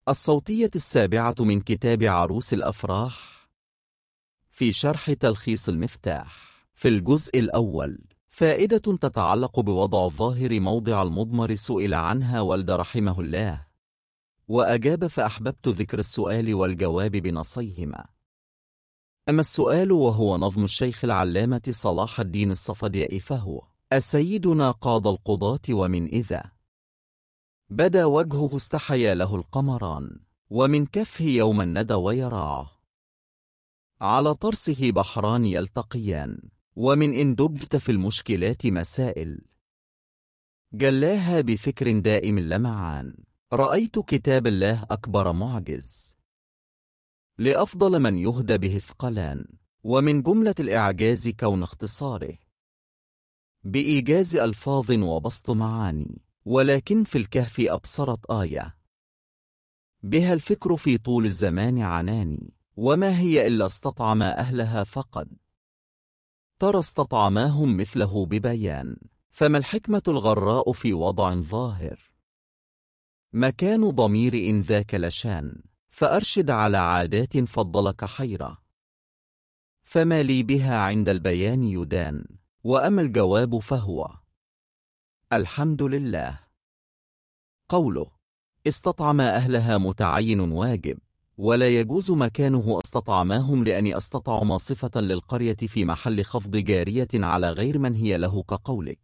الصوتية السابعة من كتاب عروس الأفراح في شرح تلخيص المفتاح. في الجزء الأول فائدة تتعلق بوضع الظاهر موضع المضمر سئل عنها والد رحمه الله، وأجاب فأحببت ذكر السؤال والجواب بنصيهما. أما السؤال وهو نظم الشيخ العلامة صلاح الدين الصفديائي فهو: السيدنا قاضى القضاة ومن إذا بدا وجهه استحيا له القمران، ومن كفه يوم الندى ويراه على طرسه بحران يلتقيان، ومن إن دبت في المشكلات مسائل جلاها بفكر دائم اللمعان. رأيت كتاب الله أكبر معجز لأفضل من يهدى به ثقلان، ومن جملة الإعجاز كون اختصاره بإيجاز ألفاظ وبسط معاني، ولكن في الكهف أبصرت آية بها الفكر في طول الزمان عناني، وما هي إلا استطعم أهلها فقد ترى استطعماهم مثله ببيان. فما الحكمة الغراء في وضع ظاهر مكان ضمير إن ذاك لشان، فأرشد على عادات فضلك حيرة، فما لي بها عند البيان يدان. وأما الجواب فهو: الحمد لله. قوله استطعم أهلها متعين واجب، ولا يجوز مكانه استطعماهم، لأن استطعم صفة للقرية في محل خفض جارية على غير من هي له، كقولك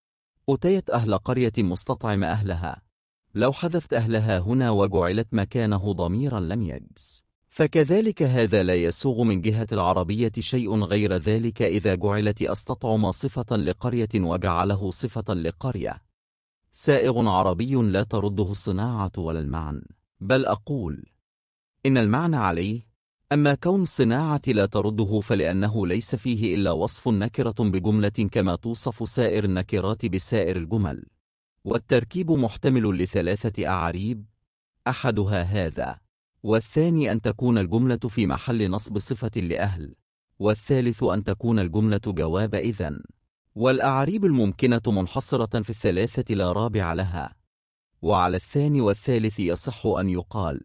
أتيت أهل قرية مستطعم أهلها. لو حذفت أهلها هنا وجعلت مكانه ضميرا لم يجز. فكذلك هذا لا يسوغ من جهة العربية شيء غير ذلك إذا جعلت أستطعم صفة لقرية وجعله صفة لقرية. سائغ عربي لا ترده الصناعة ولا المعنى، بل أقول إن المعنى عليه. أما كون الصناعة لا ترده فلأنه ليس فيه إلا وصف نكرة بجملة كما توصف سائر النكرات بسائر الجمل، والتركيب محتمل لثلاثة أعاريب: أحدها هذا، والثاني أن تكون الجملة في محل نصب صفة لأهل، والثالث أن تكون الجملة جواب إذن. والأعاريب الممكنة منحصرة في الثلاثة لا رابع لها، وعلى الثاني والثالث يصح أن يقال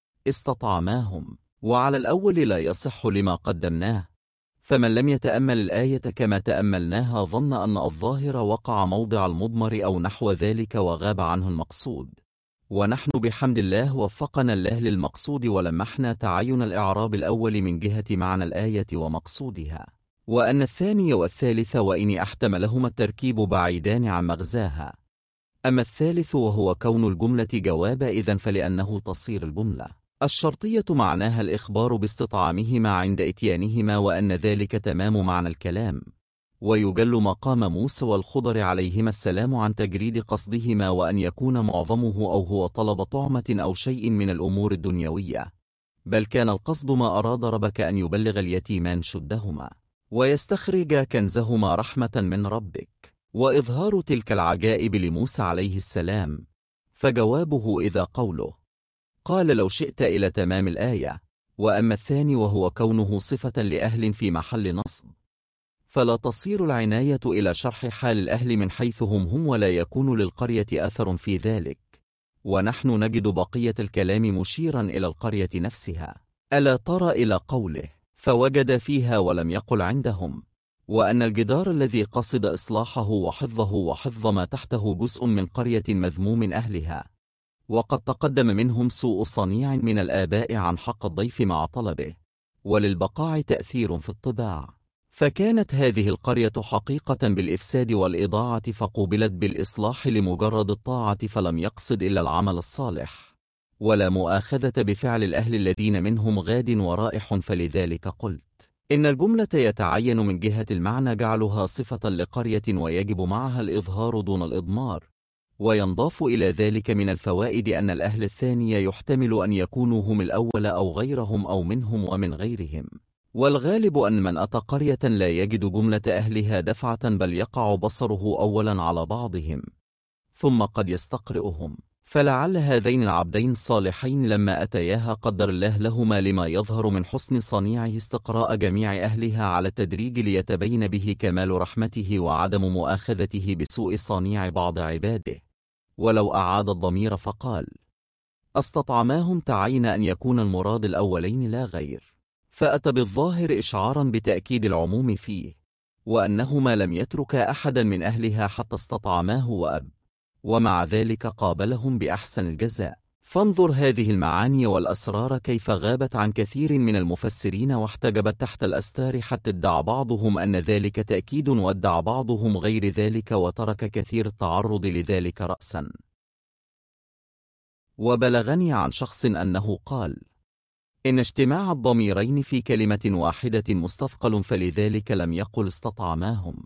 استطعماهم، وعلى الأول لا يصح لما قدمناه. فمن لم يتأمل الآية كما تأملناها ظن أن الظاهر وقع موضع المضمر أو نحو ذلك وغاب عنه المقصود، ونحن بحمد الله وفقنا الله للمقصود ولمحنا تعين الإعراب الأول من جهة معنى الآية ومقصودها، وأن الثاني والثالث وإن احتملهما التركيب بعيدان عن مغزاها. أما الثالث وهو كون الجملة جواب إذن فلأنه تصير الجملة الشرطية معناها الإخبار باستطعامهما عند إتيانهما، وأن ذلك تمام معنى الكلام، ويجل مقام موسى والخضر عليهما السلام عن تجريد قصدهما، وأن يكون معظمه أو هو طلب طعمة أو شيء من الأمور الدنيوية، بل كان القصد ما أراد ربك أن يبلغ اليتيمان شدهما ويستخرج كنزهما رحمة من ربك، وإظهار تلك العجائب لموسى عليه السلام. فجوابه إذا قوله قال لو شئت إلى تمام الآية. وأما الثاني وهو كونه صفة لأهل في محل نصب، فلا تصير العناية إلى شرح حال الأهل من حيث هم ولا يكون للقرية أثر في ذلك، ونحن نجد بقية الكلام مشيرا إلى القرية نفسها. ألا ترى إلى قوله فوجد فيها ولم يقل عندهم، وأن الجدار الذي قصد إصلاحه وحفظه وحفظ ما تحته جزء من قرية مذموم أهلها، وقد تقدم منهم سوء صنيع من الآباء عن حق الضيف مع طلبه، وللبقاع تأثير في الطباع. فكانت هذه القرية حقيقة بالإفساد والإضاعة، فقوبلت بالإصلاح لمجرد الطاعة، فلم يقصد إلا العمل الصالح، ولا مؤاخذة بفعل الأهل الذين منهم غاد ورائح. فلذلك قلت إن الجملة يتعين من جهة المعنى جعلها صفة لقرية، ويجب معها الإظهار دون الإضمار. وينضاف إلى ذلك من الفوائد أن الأهل الثانية يحتمل أن يكونوا هم الأول أو غيرهم أو منهم ومن غيرهم، والغالب أن من أتى قرية لا يجد جملة أهلها دفعة، بل يقع بصره أولا على بعضهم ثم قد يستقرئهم. فلعل هذين العبدين الصالحين لما أتياها قدر الله لهما لما يظهر من حسن صنيعه استقراء جميع أهلها على التدريج، ليتبين به كمال رحمته وعدم مؤاخذته بسوء صنيع بعض عباده. ولو أعاد الضمير فقال استطعماهم تعين أن يكون المراد الأولين لا غير، فأتى بالظاهر إشعارا بتأكيد العموم فيه، وأنهما لم يتركا أحدا من أهلها حتى استطعماه وأب، ومع ذلك قابلهم بأحسن الجزاء. فانظر هذه المعاني والأسرار كيف غابت عن كثير من المفسرين واحتجبت تحت الأستار، حتى ادعى بعضهم أن ذلك تأكيد، وادعى بعضهم غير ذلك، وترك كثير التعرض لذلك رأسا. وبلغني عن شخص أنه قال: إن اجتماع الضميرين في كلمة واحدة مستثقل، فلذلك لم يقل استطعماهم.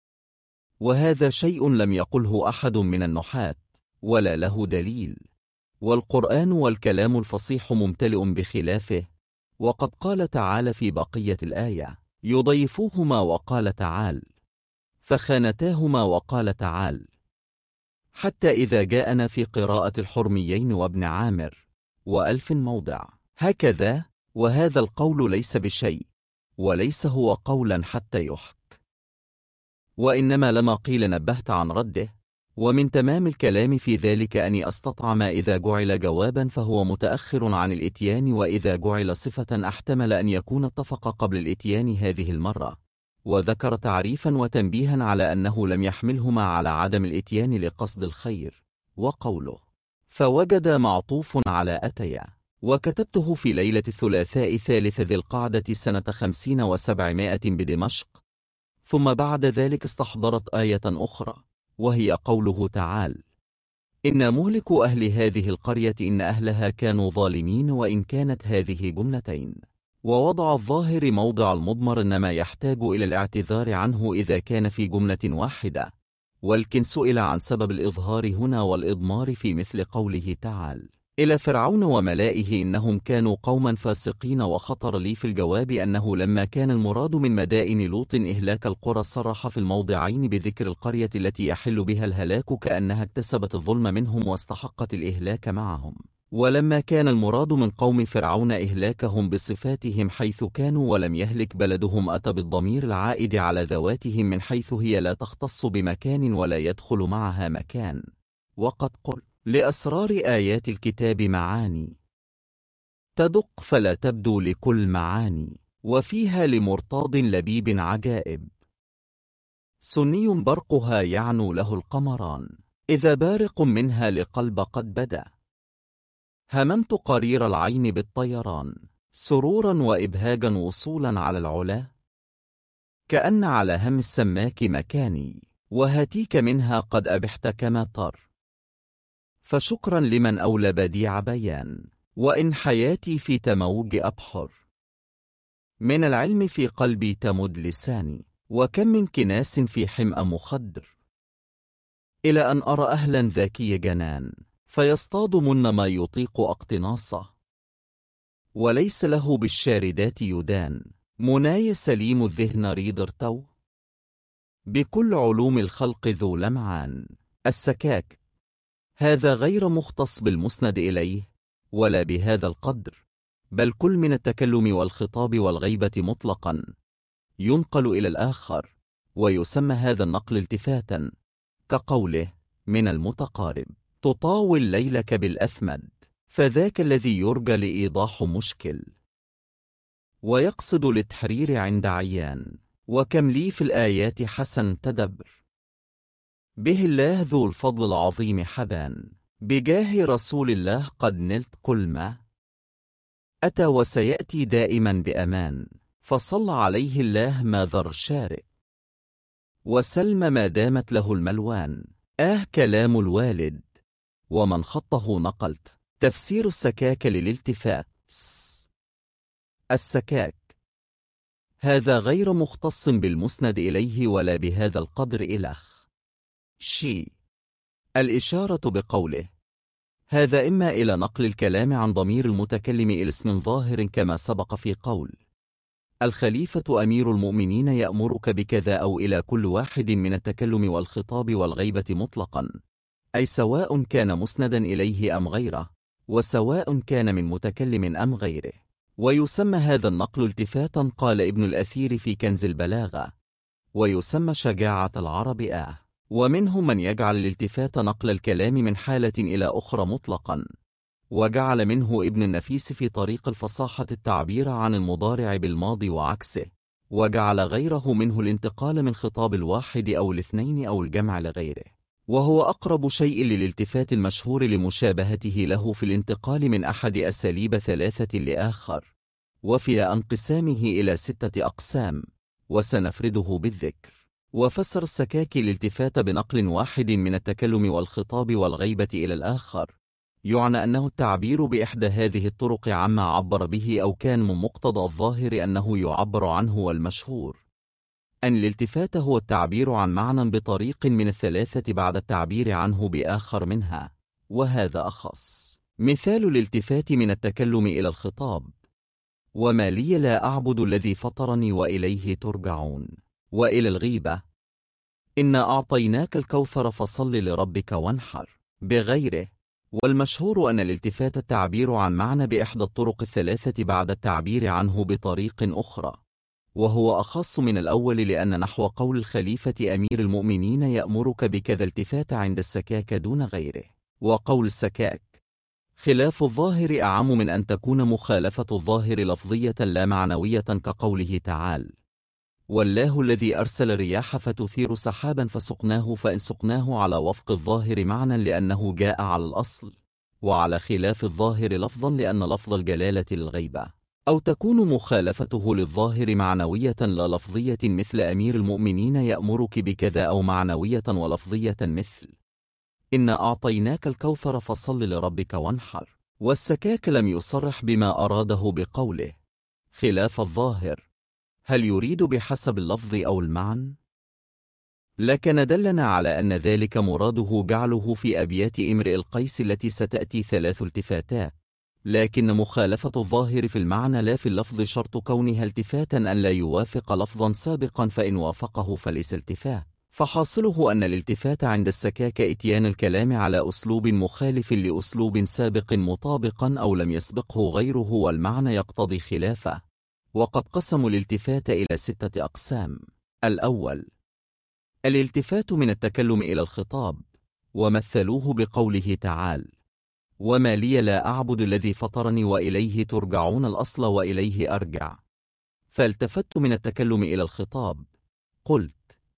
وهذا شيء لم يقله أحد من النحاة ولا له دليل، والقرآن والكلام الفصيح ممتلئ بخلافه. وقد قال تعالى في بقية الآية: يضيفوهما، وقال تعالى فخانتاهما، وقال تعالى حتى إذا جاءنا في قراءة الحرميين وابن عامر و1000 موضع هكذا. وهذا القول ليس بشيء، وليس هو قولا حتى يحك، وإنما لما قيل نبهت عن رده. ومن تمام الكلام في ذلك أن أستطعم إذا جعل جوابا فهو متأخر عن الإتيان، وإذا جعل صفة احتمل أن يكون اتفق قبل الإتيان هذه المرة. وذكر تعريفا وتنبيها على أنه لم يحملهما على عدم الإتيان لقصد الخير. وقوله فوجد معطوف على أتيا. وكتبته في ليلة الثلاثاء 3 ذي القعدة سنة 50 و700 بدمشق. ثم بعد ذلك استحضرت آية أخرى، وهي قوله تعالى: إن مهلك أهل هذه القرية إن أهلها كانوا ظالمين. وإن كانت هذه جملتين، ووضع الظاهر موضع المضمر، إنما يحتاج إلى الاعتذار عنه إذا كان في جملة واحدة، ولكن سئل عن سبب الإظهار هنا والإضمار في مثل قوله تعالى: إلى فرعون وملائه إنهم كانوا قوما فاسقين. وخطر لي في الجواب أنه لما كان المراد من مدائن لوط إهلاك القرى، صرح في الموضعين بذكر القرية التي يحل بها الهلاك، كأنها اكتسبت الظلم منهم واستحقت الإهلاك معهم. ولما كان المراد من قوم فرعون إهلاكهم بصفاتهم حيث كانوا ولم يهلك بلدهم، أتى بالضمير العائد على ذواتهم من حيث هي لا تختص بمكان ولا يدخل معها مكان. وقد قل: لأسرار آيات الكتاب معاني تدق فلا تبدو لكل معاني، وفيها لمرتاض لبيب عجائب. سني برقها يعنو له القمران، إذا بارق منها لقلب قد بدا. هممت قرير العين بالطيران، سرورا وإبهاجا وصولا على العلا. كأن على هم السماك مكاني، وهاتيك منها قد أبحت كما طر. فشكرا لمن أولى بديع بيان، وإن حياتي في تموج أبحر. من العلم في قلبي تمد لساني، وكم من كناس في حمأ مخدر. إلى أن أرى أهلا ذكي جنان، فيصطاد من ما يطيق اقتناصه. وليس له بالشاردات يدان، مناي سليم الذهن ريد ارتو. بكل علوم الخلق ذو لمعان، السكاك هذا غير مختص بالمسند إليه ولا بهذا القدر، بل كل من التكلم والخطاب والغيبة مطلقا ينقل إلى الآخر، ويسمى هذا النقل التفاتا، كقوله من المتقارب: تطاول ليلك بالأثمد، فذاك الذي يرجى لإيضاح مشكل. ويقصد للتحرير عند عيان. وكم لي في الآيات حسن تدبر، به الله ذو الفضل العظيم حبان. بجاه رسول الله قد نلت كل ما أتى، وسيأتي دائما بأمان. فصلى عليه الله ما ذر شارك، وسلم ما دامت له الملوان. كلام الوالد ومن خطه نقلت. تفسير السكاك للالتفات. السكاك هذا غير مختص بالمسند إليه ولا بهذا القدر إلخ شي. الإشارة بقوله هذا إما إلى نقل الكلام عن ضمير المتكلم إلى اسم ظاهر، كما سبق في قول الخليفة أمير المؤمنين يأمرك بكذا، أو إلى كل واحد من التكلم والخطاب والغيبة مطلقا، أي سواء كان مسندا إليه أم غيره، وسواء كان من متكلم أم غيره. ويسمى هذا النقل التفاتا، قال ابن الأثير في كنز البلاغة، ويسمى شجاعة العرب ومنهم من يجعل الالتفات نقل الكلام من حالة إلى أخرى مطلقا، وجعل منه ابن النفيس في طريق الفصاحة التعبير عن المضارع بالماضي وعكسه، وجعل غيره منه الانتقال من خطاب الواحد أو الاثنين أو الجمع لغيره، وهو أقرب شيء للالتفات المشهور لمشابهته له في الانتقال من أحد أساليب ثلاثة لآخر، وفي انقسامه إلى 6 أقسام، وسنفرده بالذكر. وفسر السكاكي الالتفات بنقل واحد من التكلم والخطاب والغيبة إلى الآخر، يعنى أنه التعبير بإحدى هذه الطرق عما عبر به أو كان من مقتضى الظاهر أنه يعبر عنه، والمشهور أن الالتفات هو التعبير عن معنى بطريق من الثلاثة بعد التعبير عنه بآخر منها، وهذا أخص. مثال الالتفات من التكلم إلى الخطاب: وما لي لا أعبد الذي فطرني وإليه ترجعون. وإلى الغيبة: إنا أعطيناك الكوثر فصل لربك وانحر، بغيره. والمشهور أن الالتفات التعبير عن معنى بإحدى الطرق الثلاثة بعد التعبير عنه بطريق أخرى، وهو أخص من الأول، لأن نحو قول الخليفة أمير المؤمنين يأمرك بكذا التفات عند السكاك دون غيره، وقول السكاك خلاف الظاهر أعم من أن تكون مخالفة الظاهر لفظية لا معنوية، كقوله تعالى: والله الذي أرسل الرياح فتثير سحابا فسقناه، فإن سقناه على وفق الظاهر معنى لأنه جاء على الأصل، وعلى خلاف الظاهر لفظا لأن لفظ الجلالة للغيبة، أو تكون مخالفته للظاهر معنوية لا لفظية، مثل أمير المؤمنين يأمرك بكذا، أو معنوية ولفظية مثل إنا أعطيناك الكوثر فصل لربك وانحر. والسكاك لم يصرح بما أراده بقوله خلاف الظاهر، هل يريد بحسب اللفظ أو المعنى؟ لكن دلنا على أن ذلك مراده جعله في أبيات امرئ القيس التي ستأتي 3 التفاتات، لكن مخالفة الظاهر في المعنى لا في اللفظ شرط كونها التفاتا أن لا يوافق لفظا سابقا، فإن وافقه فليس التفات. فحاصله أن الالتفات عند السكاك إتيان الكلام على أسلوب مخالف لأسلوب سابق مطابقا أو لم يسبقه غيره، والمعنى يقتضي خلافه. وقد قسموا الالتفات إلى 6 أقسام: الأول الالتفات من التكلم إلى الخطاب، ومثلوه بقوله تعالى: وما لي لا أعبد الذي فطرني وإليه ترجعون، الأصل وإليه أرجع. فالتفت من التكلم إلى الخطاب. قلت: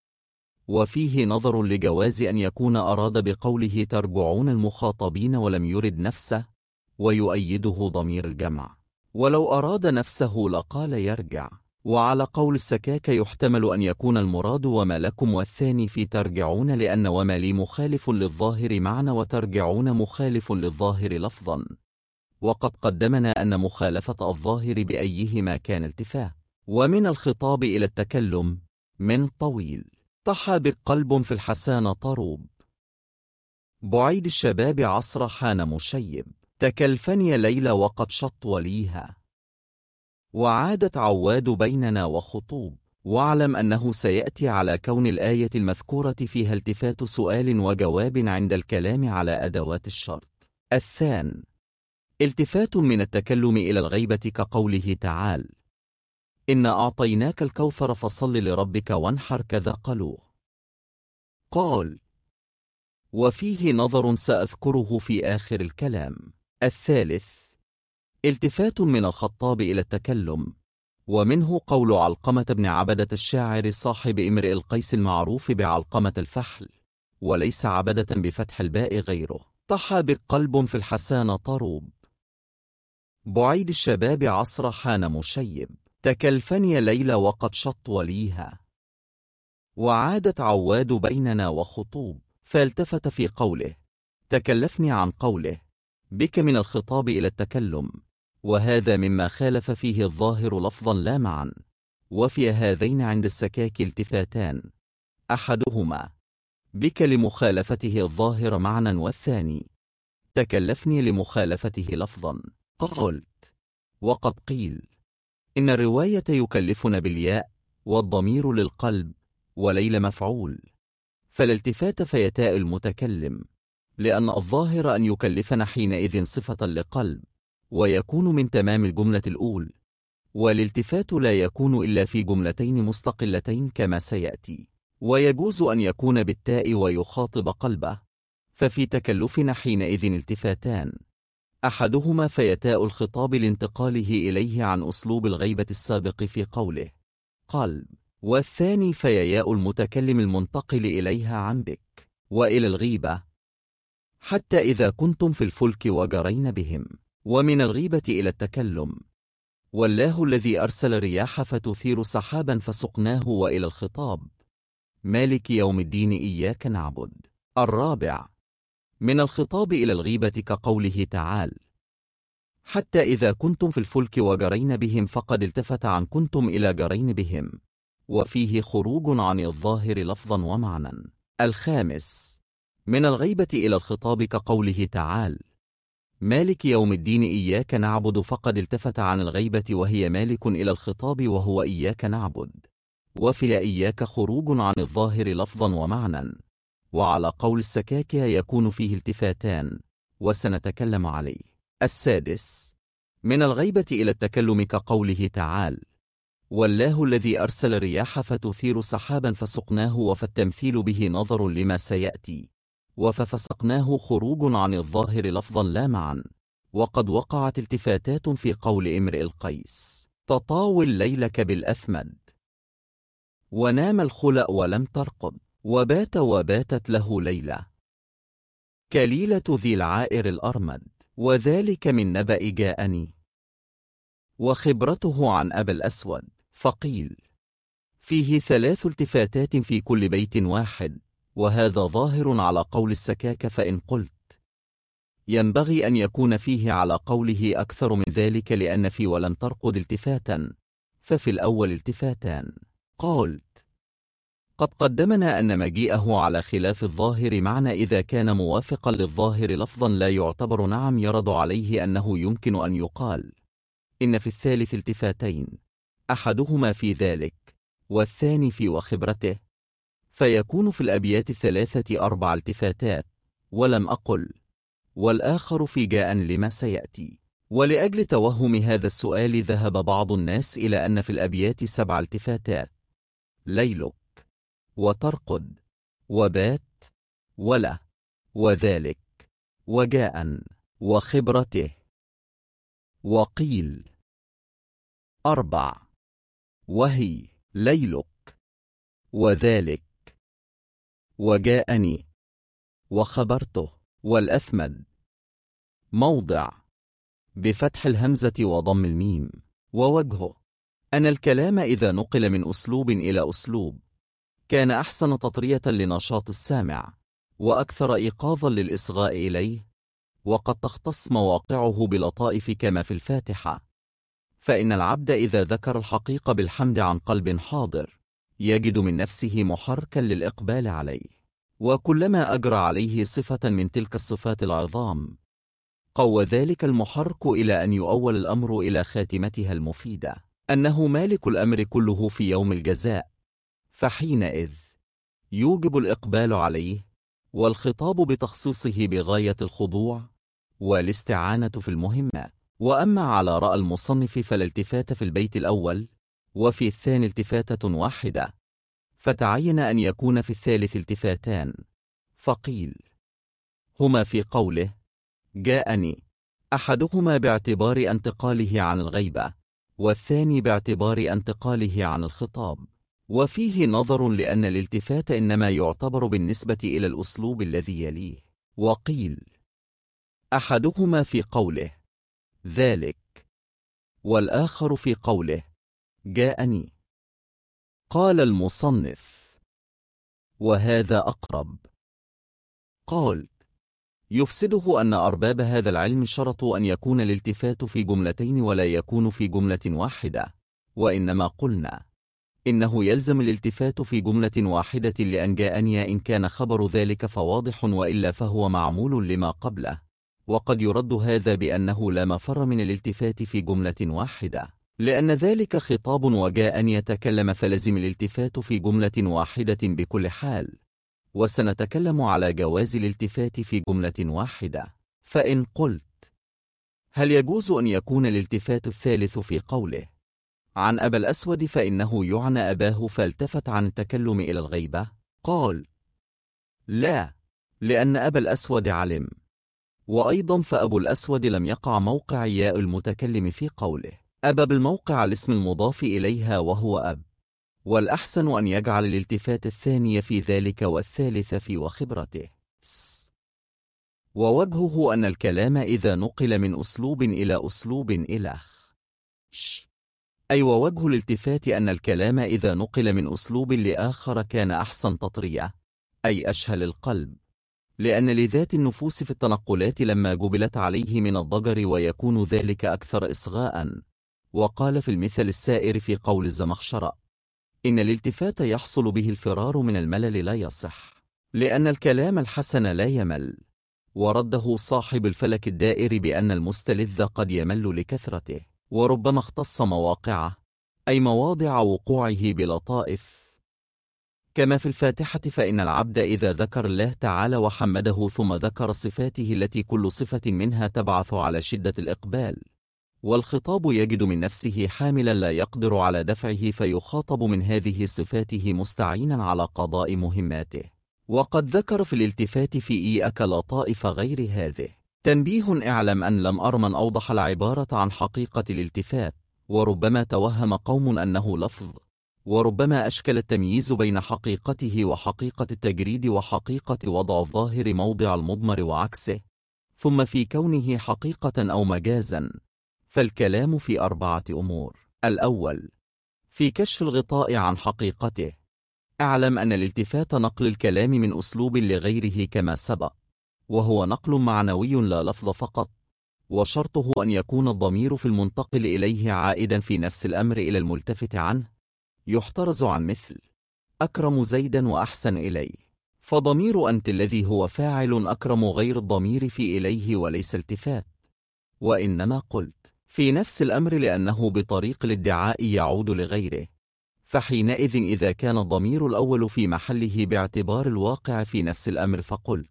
وفيه نظر لجواز أن يكون أراد بقوله ترجعون المخاطبين ولم يرد نفسه، ويؤيده ضمير الجمع، ولو أراد نفسه لقال يرجع. وعلى قول السكاك يحتمل أن يكون المراد وما لكم، والثاني في ترجعون، لأن وما لي مخالف للظاهر معنى، وترجعون مخالف للظاهر لفظا، وقد قدمنا أن مخالفة الظاهر بأيهما كان التفاه. ومن الخطاب إلى التكلم: من طويل طحى بقلب في الحسان طروب، بعيد الشباب عصر حان مشيب، تكلفني ليلى وقد شط وليها، وعادت عواد بيننا وخطوب. واعلم أنه سيأتي على كون الآية المذكورة فيها التفات سؤال وجواب عند الكلام على أدوات الشرط. الثاني التفات من التكلم إلى الغيبة، كقوله تعالى: إنا أعطيناك الكوثر فصل لربك وانحر، كذا قالوه. قال: وفيه نظر سأذكره في آخر الكلام. الثالث التفات من الخطاب إلى التكلم، ومنه قول علقمة بن عبدة الشاعر صاحب امرئ القيس المعروف بعلقمة الفحل، وليس عبدة بفتح الباء غيره: طحى بقلب في الحسان طروب، بعيد الشباب عصر حان مشيب، تكلفني ليلى وقد شط وليها، وعادت عواد بيننا وخطوب. فالتفت في قوله تكلفني عن قوله بك من الخطاب إلى التكلم، وهذا مما خالف فيه الظاهر لفظا لا معا. وفي هذين عند السكاك التفاتان: أحدهما بك لمخالفته الظاهر معنى، والثاني تكلفني لمخالفته لفظا. قلت: وقد قيل إن الرواية يكلفنا بالياء، والضمير للقلب، وليل مفعول، فالالتفات فيتاء المتكلم، لأن الظاهر أن يكلفنا حينئذ صفة لقلب، ويكون من تمام الجملة الأول، والالتفات لا يكون إلا في جملتين مستقلتين كما سيأتي. ويجوز أن يكون بالتاء ويخاطب قلبه، ففي تكلفنا حينئذ التفاتان: أحدهما فيتاء الخطاب لانتقاله إليه عن أسلوب الغيبة السابق في قوله قلب، والثاني فياء المتكلم المنتقل إليها عن بك وإلى الغيبة، حتى إذا كنتم في الفلك وجرين بهم، ومن الغيبة إلى التكلم، والله الذي أرسل رياح فتثير سحابا فسقناه، وإلى الخطاب مالك يوم الدين إياك نعبد. الرابع من الخطاب إلى الغيبة كقوله تعالى حتى إذا كنتم في الفلك وجرين بهم، فقد التفت عن كنتم إلى جرين بهم، وفيه خروج عن الظاهر لفظا ومعنى. الخامس من الغيبة إلى الخطاب كقوله تعالى مالك يوم الدين إياك نعبد، فقد التفت عن الغيبة وهي مالك إلى الخطاب وهو إياك نعبد، وفي إياك خروج عن الظاهر لفظا ومعنى، وعلى قول السكاكية يكون فيه التفاتان، وسنتكلم عليه. السادس من الغيبة إلى التكلم كقوله تعالى والله الذي أرسل الرياح فتثير سحابا فسقناه، وفالتمثيل به نظر لما سيأتي، وففسقناه خروج عن الظاهر لفظا لا معا. وقد وقعت التفاتات في قول امرئ القيس تطاول ليلك بالأثمد، ونام الخلأ ولم ترقد، وباتت له ليلة كليلة ذي العائر الأرمد، وذلك من نبأ جاءني. وخبرته عن أبا الأسود، فقيل فيه 3 التفاتات في كل بيت واحد، وهذا ظاهر على قول السكاك، فإن قلت ينبغي أن يكون فيه على قوله أكثر من ذلك، لأن في ولم ترقد التفاتا، ففي الأول التفاتان. قلت قد قدمنا أن مجيئه على خلاف الظاهر معنى إذا كان موافقا للظاهر لفظا لا يعتبر، نعم يرد عليه أنه يمكن أن يقال إن في الثالث التفاتين، أحدهما في ذلك والثاني في وخبرته، فيكون في الأبيات 3 4 التفاتات، ولم أقل والآخر في جاء لما سيأتي. ولأجل توهم هذا السؤال ذهب بعض الناس إلى أن في الأبيات 7 التفاتات، ليلك، وترقد، وبات، ولا، وذلك، وجاء، وخبرته. وقيل 4 وهي ليلك، وذلك، وجاءني، وخبرته، والأثمد موضع بفتح الهمزة وضم الميم. ووجهه أن الكلام إذا نقل من أسلوب إلى أسلوب كان أحسن تطرية لنشاط السامع، وأكثر إيقاظا للإصغاء إليه، وقد تختص مواقعه بلطائف كما في الفاتحة، فإن العبد إذا ذكر الحقيقة بالحمد عن قلب حاضر يجد من نفسه محركا للإقبال عليه، وكلما أجرى عليه صفة من تلك الصفات العظام قوى ذلك المحرك إلى أن يؤول الأمر إلى خاتمتها المفيدة أنه مالك الأمر كله في يوم الجزاء، فحينئذ يوجب الإقبال عليه، والخطاب بتخصيصه بغاية الخضوع والاستعانة في المهمات. وأما على رأى المصنف فالالتفات في البيت الأول، وفي الثاني التفاتة واحدة، فتعين أن يكون في الثالث التفاتان، فقيل هما في قوله جاءني، أحدهما باعتبار انتقاله عن الغيبة، والثاني باعتبار انتقاله عن الخطاب، وفيه نظر لأن الالتفات إنما يعتبر بالنسبة إلى الأسلوب الذي يليه. وقيل أحدهما في قوله ذلك، والآخر في قوله جاءني. قال المصنف وهذا أقرب. قال يفسده أن أرباب هذا العلم شرطوا أن يكون الالتفات في جملتين ولا يكون في جملة واحدة، وإنما قلنا إنه يلزم الالتفات في جملة واحدة لأن جاءني إن كان خبر ذلك فواضح، وإلا فهو معمول لما قبله. وقد يرد هذا بأنه لا مفر من الالتفات في جملة واحدة، لأن ذلك خطاب وجاءني يتكلم، فلزم الالتفات في جملة واحدة بكل حال، وسنتكلم على جواز الالتفات في جملة واحدة. فإن قلت هل يجوز أن يكون الالتفات الثالث في قوله عن أبا الأسود فإنه يعنى أباه فالتفت عن التكلم إلى الغيبة؟ قال لا، لأن أبا الأسود علم وأيضا فأبو الأسود لم يقع موقع ياء المتكلم في قوله أبى بالموقع الاسم المضاف إليها وهو أب، والأحسن أن يجعل الالتفات الثاني في ذلك والثالث في وخبرته. ووجهه أن الكلام إذا نقل من أسلوب إلى أسلوب إلى أي ووجه الالتفات أن الكلام إذا نقل من أسلوب لآخر كان أحسن تطرية، أي أشهل القلب، لأن لذات النفوس في التنقلات لما جبلت عليه من الضجر ويكون ذلك أكثر إصغاء. وقال في المثل السائر في قول الزمخشرة: إن الالتفات يحصل به الفرار من الملل لا يصح، لأن الكلام الحسن لا يمل. ورده صاحب الفلك الدائر بأن المستلذ قد يمل لكثرته، وربما اختص مواقعه، أي مواضع وقوعه بلطائف، كما في الفاتحة، فإن العبد إذا ذكر الله تعالى وحمده ثم ذكر صفاته التي كل صفة منها تبعث على شدة الإقبال، والخطاب يجد من نفسه حاملا لا يقدر على دفعه، فيخاطب من هذه صفاته مستعينا على قضاء مهماته. وقد ذكر في الالتفات في إياك لطائف غير هذه. تنبيه: اعلم أن لم أر من أوضح العبارة عن حقيقة الالتفات، وربما توهم قوم أنه لفظ، وربما أشكل التمييز بين حقيقته وحقيقة التجريد وحقيقة وضع الظاهر موضع المضمر وعكسه، ثم في كونه حقيقة أو مجازا. فالكلام في 4 أمور. الأول، في كشف الغطاء عن حقيقته. اعلم أن الالتفات نقل الكلام من أسلوب لغيره كما سبق، وهو نقل معنوي لا لفظ فقط، وشرطه أن يكون الضمير في المنتقل إليه عائدا في نفس الأمر إلى الملتفت عنه، يحترز عن مثل أكرم زيدا وأحسن إليه، فضمير أنت الذي هو فاعل أكرم غير الضمير في إليه وليس التفات، وإنما قلت في نفس الأمر لأنه بطريق الادعاء يعود لغيره، فحينئذ إذا كان الضمير الأول في محله باعتبار الواقع في نفس الأمر فقلت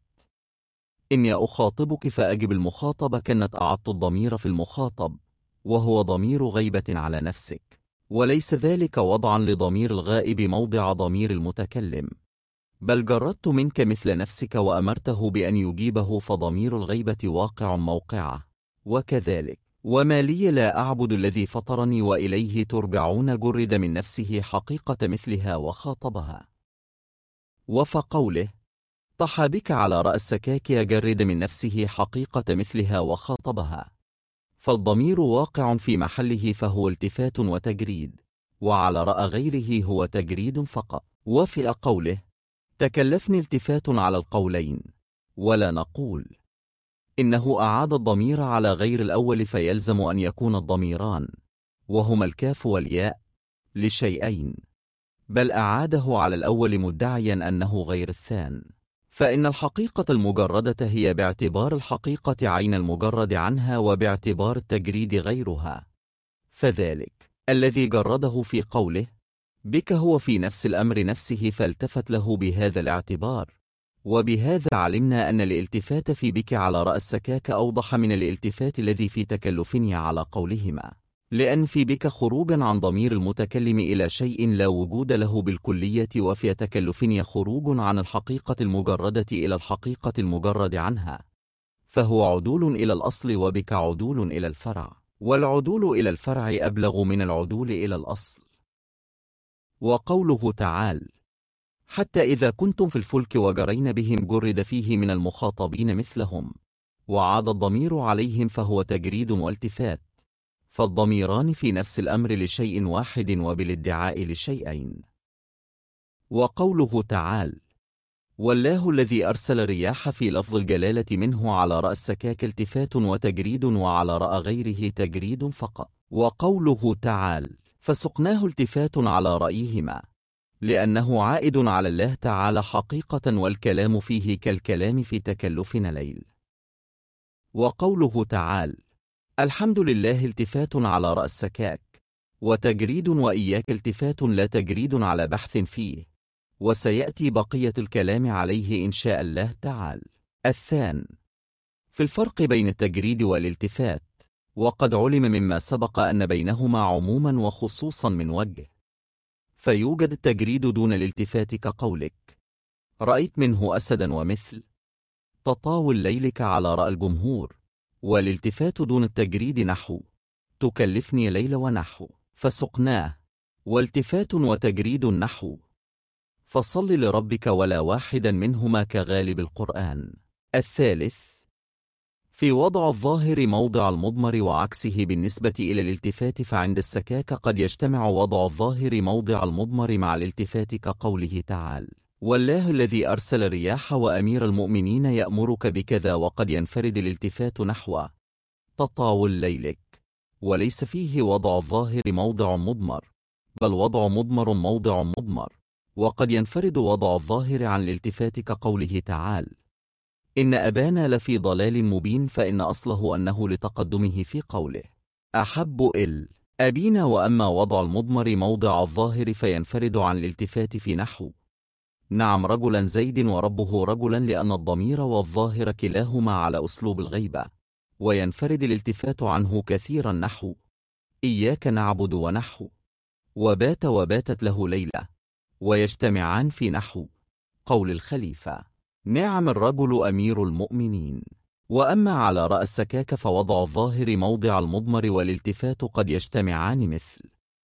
إني أخاطبك فأجب المخاطب كأنت أعدت الضمير في المخاطب، وهو ضمير غيبة على نفسك، وليس ذلك وضعا لضمير الغائب موضع ضمير المتكلم، بل جردت منك مثل نفسك وأمرته بأن يجيبه، فضمير الغيبة واقع موقعه. وكذلك وما لي لا أعبد الذي فطرني وإليه ترجعون جرد من نفسه حقيقة مثلها وخاطبها. وفقوله طحى بك على رأس السكاك يجرد من نفسه حقيقة مثلها وخاطبها، فالضمير واقع في محله فهو التفات وتجريد، وعلى رأى غيره هو تجريد فقط. وفي قوله تكلفني التفات على القولين، ولا نقول إنه أعاد الضمير على غير الأول، فيلزم أن يكون الضميران وهما الكاف والياء لشيئين، بل أعاده على الأول مدعيا أنه غير الثان، فإن الحقيقة المجردة هي باعتبار الحقيقة عين المجرد عنها، وباعتبار التجريد غيرها، فذلك الذي جرده في قوله بك هو في نفس الأمر نفسه، فالتفت له بهذا الاعتبار. وبهذا علمنا أن الالتفات في بك على رأس السكاك أوضح من الالتفات الذي في تكلفني على قولهما، لأن في بك خروجا عن ضمير المتكلم إلى شيء لا وجود له بالكلية، وفي تكلفني خروج عن الحقيقة المجردة إلى الحقيقة المجرد عنها، فهو عدول إلى الأصل، وبك عدول إلى الفرع، والعدول إلى الفرع أبلغ من العدول إلى الأصل. وقوله تعالى حتى إذا كنتم في الفلك وجرين بهم جرد فيه من المخاطبين مثلهم، وعاد الضمير عليهم، فهو تجريد والتفات، فالضميران في نفس الأمر لشيء واحد وبالادعاء لشيئين. وقوله تعالى والله الذي أرسل الرياح في لفظ الجلالة منه على رأس السكاك التفات وتجريد، وعلى رأى غيره تجريد فقط. وقوله تعالى فسقناه التفات على رأيهما، لأنه عائد على الله تعالى حقيقة، والكلام فيه كالكلام في تكلفنا ليل. وقوله تعالى الحمد لله التفات على رأس السكاك وتجريد، وإياك التفات لا تجريد على بحث فيه، وسيأتي بقية الكلام عليه إن شاء الله تعالى. الثان في الفرق بين التجريد والالتفات، وقد علم مما سبق أن بينهما عموما وخصوصا من وجه، فيوجد التجريد دون الالتفات كقولك رأيت منه أسدا ومثل تطاول ليلك على رأى الجمهور، والالتفات دون التجريد نحو تكلفني ليل ونحو فسقناه، والتفات وتجريد نحو فصل لربك ولا واحدا منهما كغالب القرآن. الثالث في وضع الظاهر موضع المضمر وعكسه بالنسبة إلى الالتفات، فعند السكاك قد يجتمع وضع الظاهر موضع المضمر مع الالتفات كقوله تعالى والله الذي أرسل الرياح وأمير المؤمنين يأمرك بكذا، وقد ينفرد الالتفات نحو تطاول ليلك وليس فيه وضع الظاهر موضع مضمر، بل وضع مضمر موضع مضمر، وقد ينفرد وضع الظاهر عن الالتفات كقوله تعالى إن أبانا لفي ضلال مبين، فإن أصله أنه لتقدمه في قوله أحب أبينا، وأما وضع المضمر موضع الظاهر فينفرد عن الالتفات في نحو نعم رجلا زيد وربه رجلا، لأن الضمير والظاهر كلاهما على أسلوب الغيبة، وينفرد الالتفات عنه كثيرا نحو إياك نعبد ونحو وبات وباتت له ليلة، ويجتمعان في نحو قول الخليفة نعم الرجل أمير المؤمنين. وأما على رأى السكاك فوضع الظاهر موضع المضمر والالتفات قد يجتمعان مثل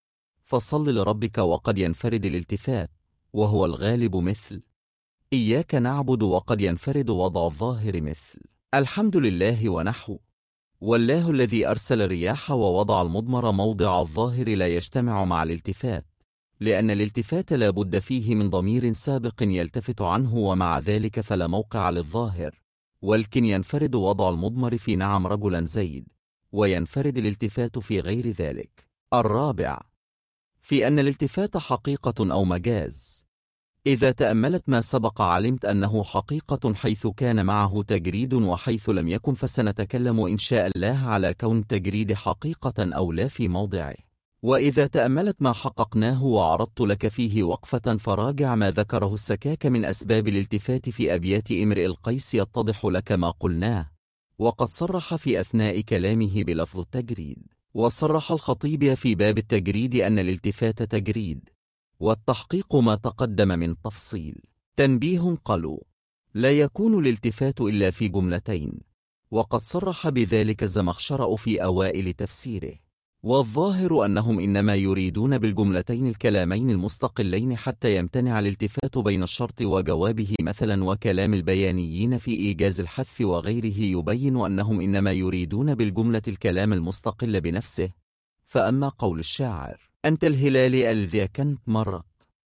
فصل لربك، وقد ينفرد الالتفات وهو الغالب مثل إياك نعبد، وقد ينفرد وضع الظاهر مثل الحمد لله ونحو والله الذي أرسل الرياح، ووضع المضمر موضع الظاهر لا يجتمع مع الالتفات، لأن الالتفات لا بد فيه من ضمير سابق يلتفت عنه، ومع ذلك فلا موقع للظاهر، ولكن ينفرد وضع المضمر في نعم رجلا زيد، وينفرد الالتفات في غير ذلك. الرابع في أن الالتفات حقيقة أو مجاز. إذا تأملت ما سبق علمت أنه حقيقة حيث كان معه تجريد، وحيث لم يكن فسنتكلم إن شاء الله على كون التجريد حقيقة أو لا في موضعه. وإذا تأملت ما حققناه وعرضت لك فيه وقفة، فراجع ما ذكره السكاك من أسباب الالتفات في أبيات امرئ القيس يتضح لك ما قلناه، وقد صرح في أثناء كلامه بلفظ التجريد. وصرح الخطيب في باب التجريد أن الالتفات تجريد، والتحقيق ما تقدم من تفصيل. تنبيه قالوا لا يكون الالتفات إلا في جملتين، وقد صرح بذلك الزمخشري في أوائل تفسيره، والظاهر أنهم إنما يريدون بالجملتين الكلامين المستقلين حتى يمتنع الالتفات بين الشرط وجوابه مثلا، وكلام البيانيين في إيجاز الحذف وغيره يبين أنهم إنما يريدون بالجملة الكلام المستقل بنفسه. فأما قول الشاعر أنت الهلال الذي كنت مرة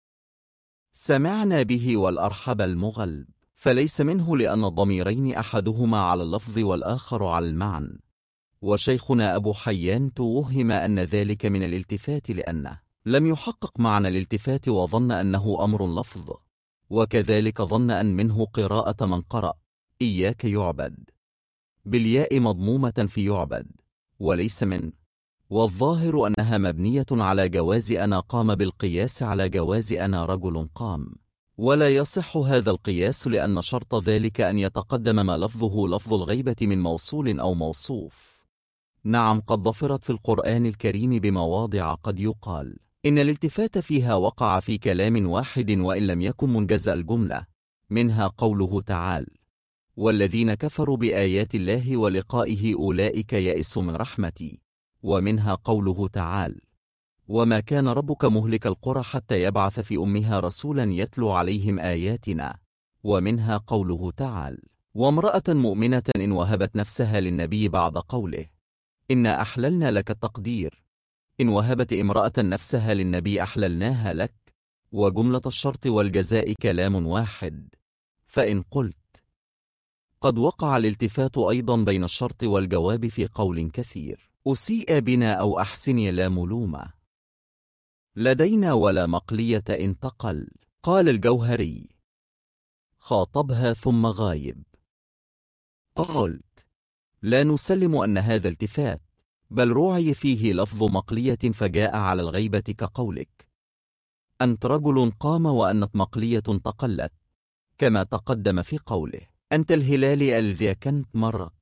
سمعنا به والأرحب المغلب، فليس منه، لأن الضميرين أحدهما على اللفظ والآخر على المعنى. وشيخنا أبو حيان توهم أن ذلك من الالتفات لأنه لم يحقق معنى الالتفات وظن أنه أمر لفظ، وكذلك ظن أن منه قراءة من قرأ إياك يعبد بالياء مضمومة في يعبد وليس من، والظاهر أنها مبنية على جواز أنا قام بالقياس على جواز أنا رجل قام، ولا يصح هذا القياس لأن شرط ذلك أن يتقدم ما لفظه لفظ الغيبة من موصول أو موصوف. نعم قد ظفرت في القرآن الكريم بمواضع قد يقال إن الالتفات فيها وقع في كلام واحد وإن لم يكن منجزأ الجملة، منها قوله تعالى والذين كفروا بآيات الله ولقائه أولئك يئسوا من رحمتي، ومنها قوله تعالى وما كان ربك مهلك القرى حتى يبعث في أمها رسولا يتلو عليهم آياتنا، ومنها قوله تعالى وامرأة مؤمنة إن وهبت نفسها للنبي بعد قوله إنا أحللنا لك التقدير إن وهبت امرأة نفسها للنبي أحللناها لك، وجملة الشرط والجزاء كلام واحد. فإن قلت قد وقع الالتفات أيضا بين الشرط والجواب في قول كثير أسيء بنا أو أحسني لا ملومة لدينا ولا مقلية انتقل. قال الجوهري خاطبها ثم غايب. قلت لا نسلم أن هذا التفات، بل روعي فيه لفظ مقلية فجاء على الغيبة كقولك أنت رجل قام وأنت مقلية تقلت، كما تقدم في قوله أنت الهلال الذي كنت مرة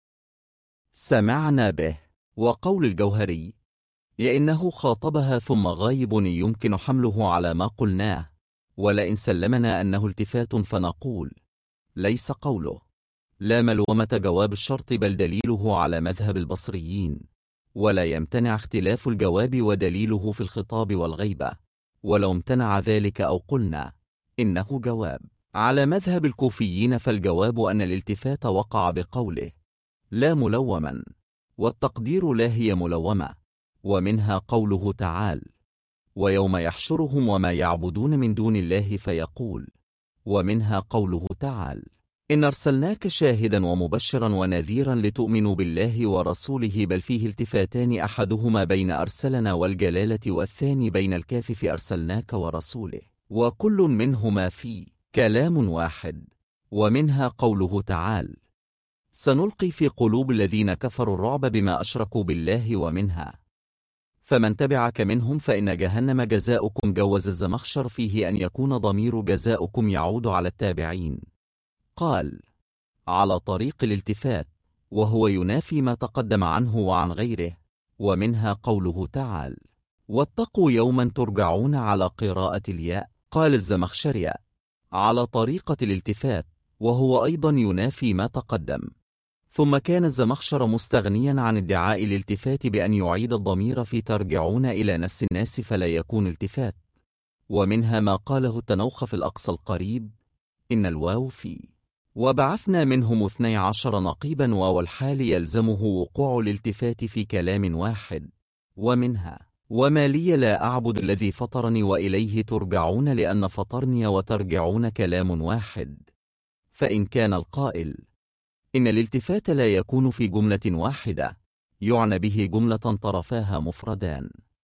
سمعنا به. وقول الجوهري لأنه خاطبها ثم غايب يمكن حمله على ما قلناه، ولئن سلمنا أنه التفات فنقول ليس قوله لا ملومة جواب الشرط بل دليله على مذهب البصريين، ولا يمتنع اختلاف الجواب ودليله في الخطاب والغيبة، ولو امتنع ذلك أو قلنا إنه جواب على مذهب الكوفيين فالجواب أن الالتفات وقع بقوله لا ملوما، والتقدير لا هي ملومة، ومنها قوله تعالى ويوم يحشرهم وما يعبدون من دون الله فيقول، ومنها قوله تعالى إن أرسلناك شاهدا ومبشرا ونذيرا لتؤمنوا بالله ورسوله، بل فيه التفاتان أحدهما بين أرسلنا والجلالة والثاني بين الكاف في أرسلناك ورسوله، وكل منهما في كلام واحد. ومنها قوله تعالى سنلقي في قلوب الذين كفروا الرعب بما أشركوا بالله، ومنها فمن تبعك منهم فإن جهنم جزاؤكم. جوز الزمخشر فيه أن يكون ضمير جزاؤكم يعود على التابعين، قال على طريق الالتفات، وهو ينافي ما تقدم عنه وعن غيره. ومنها قوله تعالى واتقوا يوما ترجعون على قراءة الياء. قال الزمخشري على طريقة الالتفات، وهو أيضا ينافي ما تقدم. ثم كان الزمخشر مستغنيا عن ادعاء الالتفات بأن يعيد الضمير في ترجعون إلى نفس الناس فلا يكون التفات. ومنها ما قاله التنوخ في الأقصى القريب إن الواو في وبعثنا منهم 12 نقيبا واو الحال يلزمه وقوع الالتفات في كلام واحد. ومنها وما لي لا أعبد الذي فطرني وإليه ترجعون، لأن فطرني وترجعون كلام واحد. فإن كان القائل إن الالتفات لا يكون في جملة واحدة، يعنى به جملة طرفاها مفردان،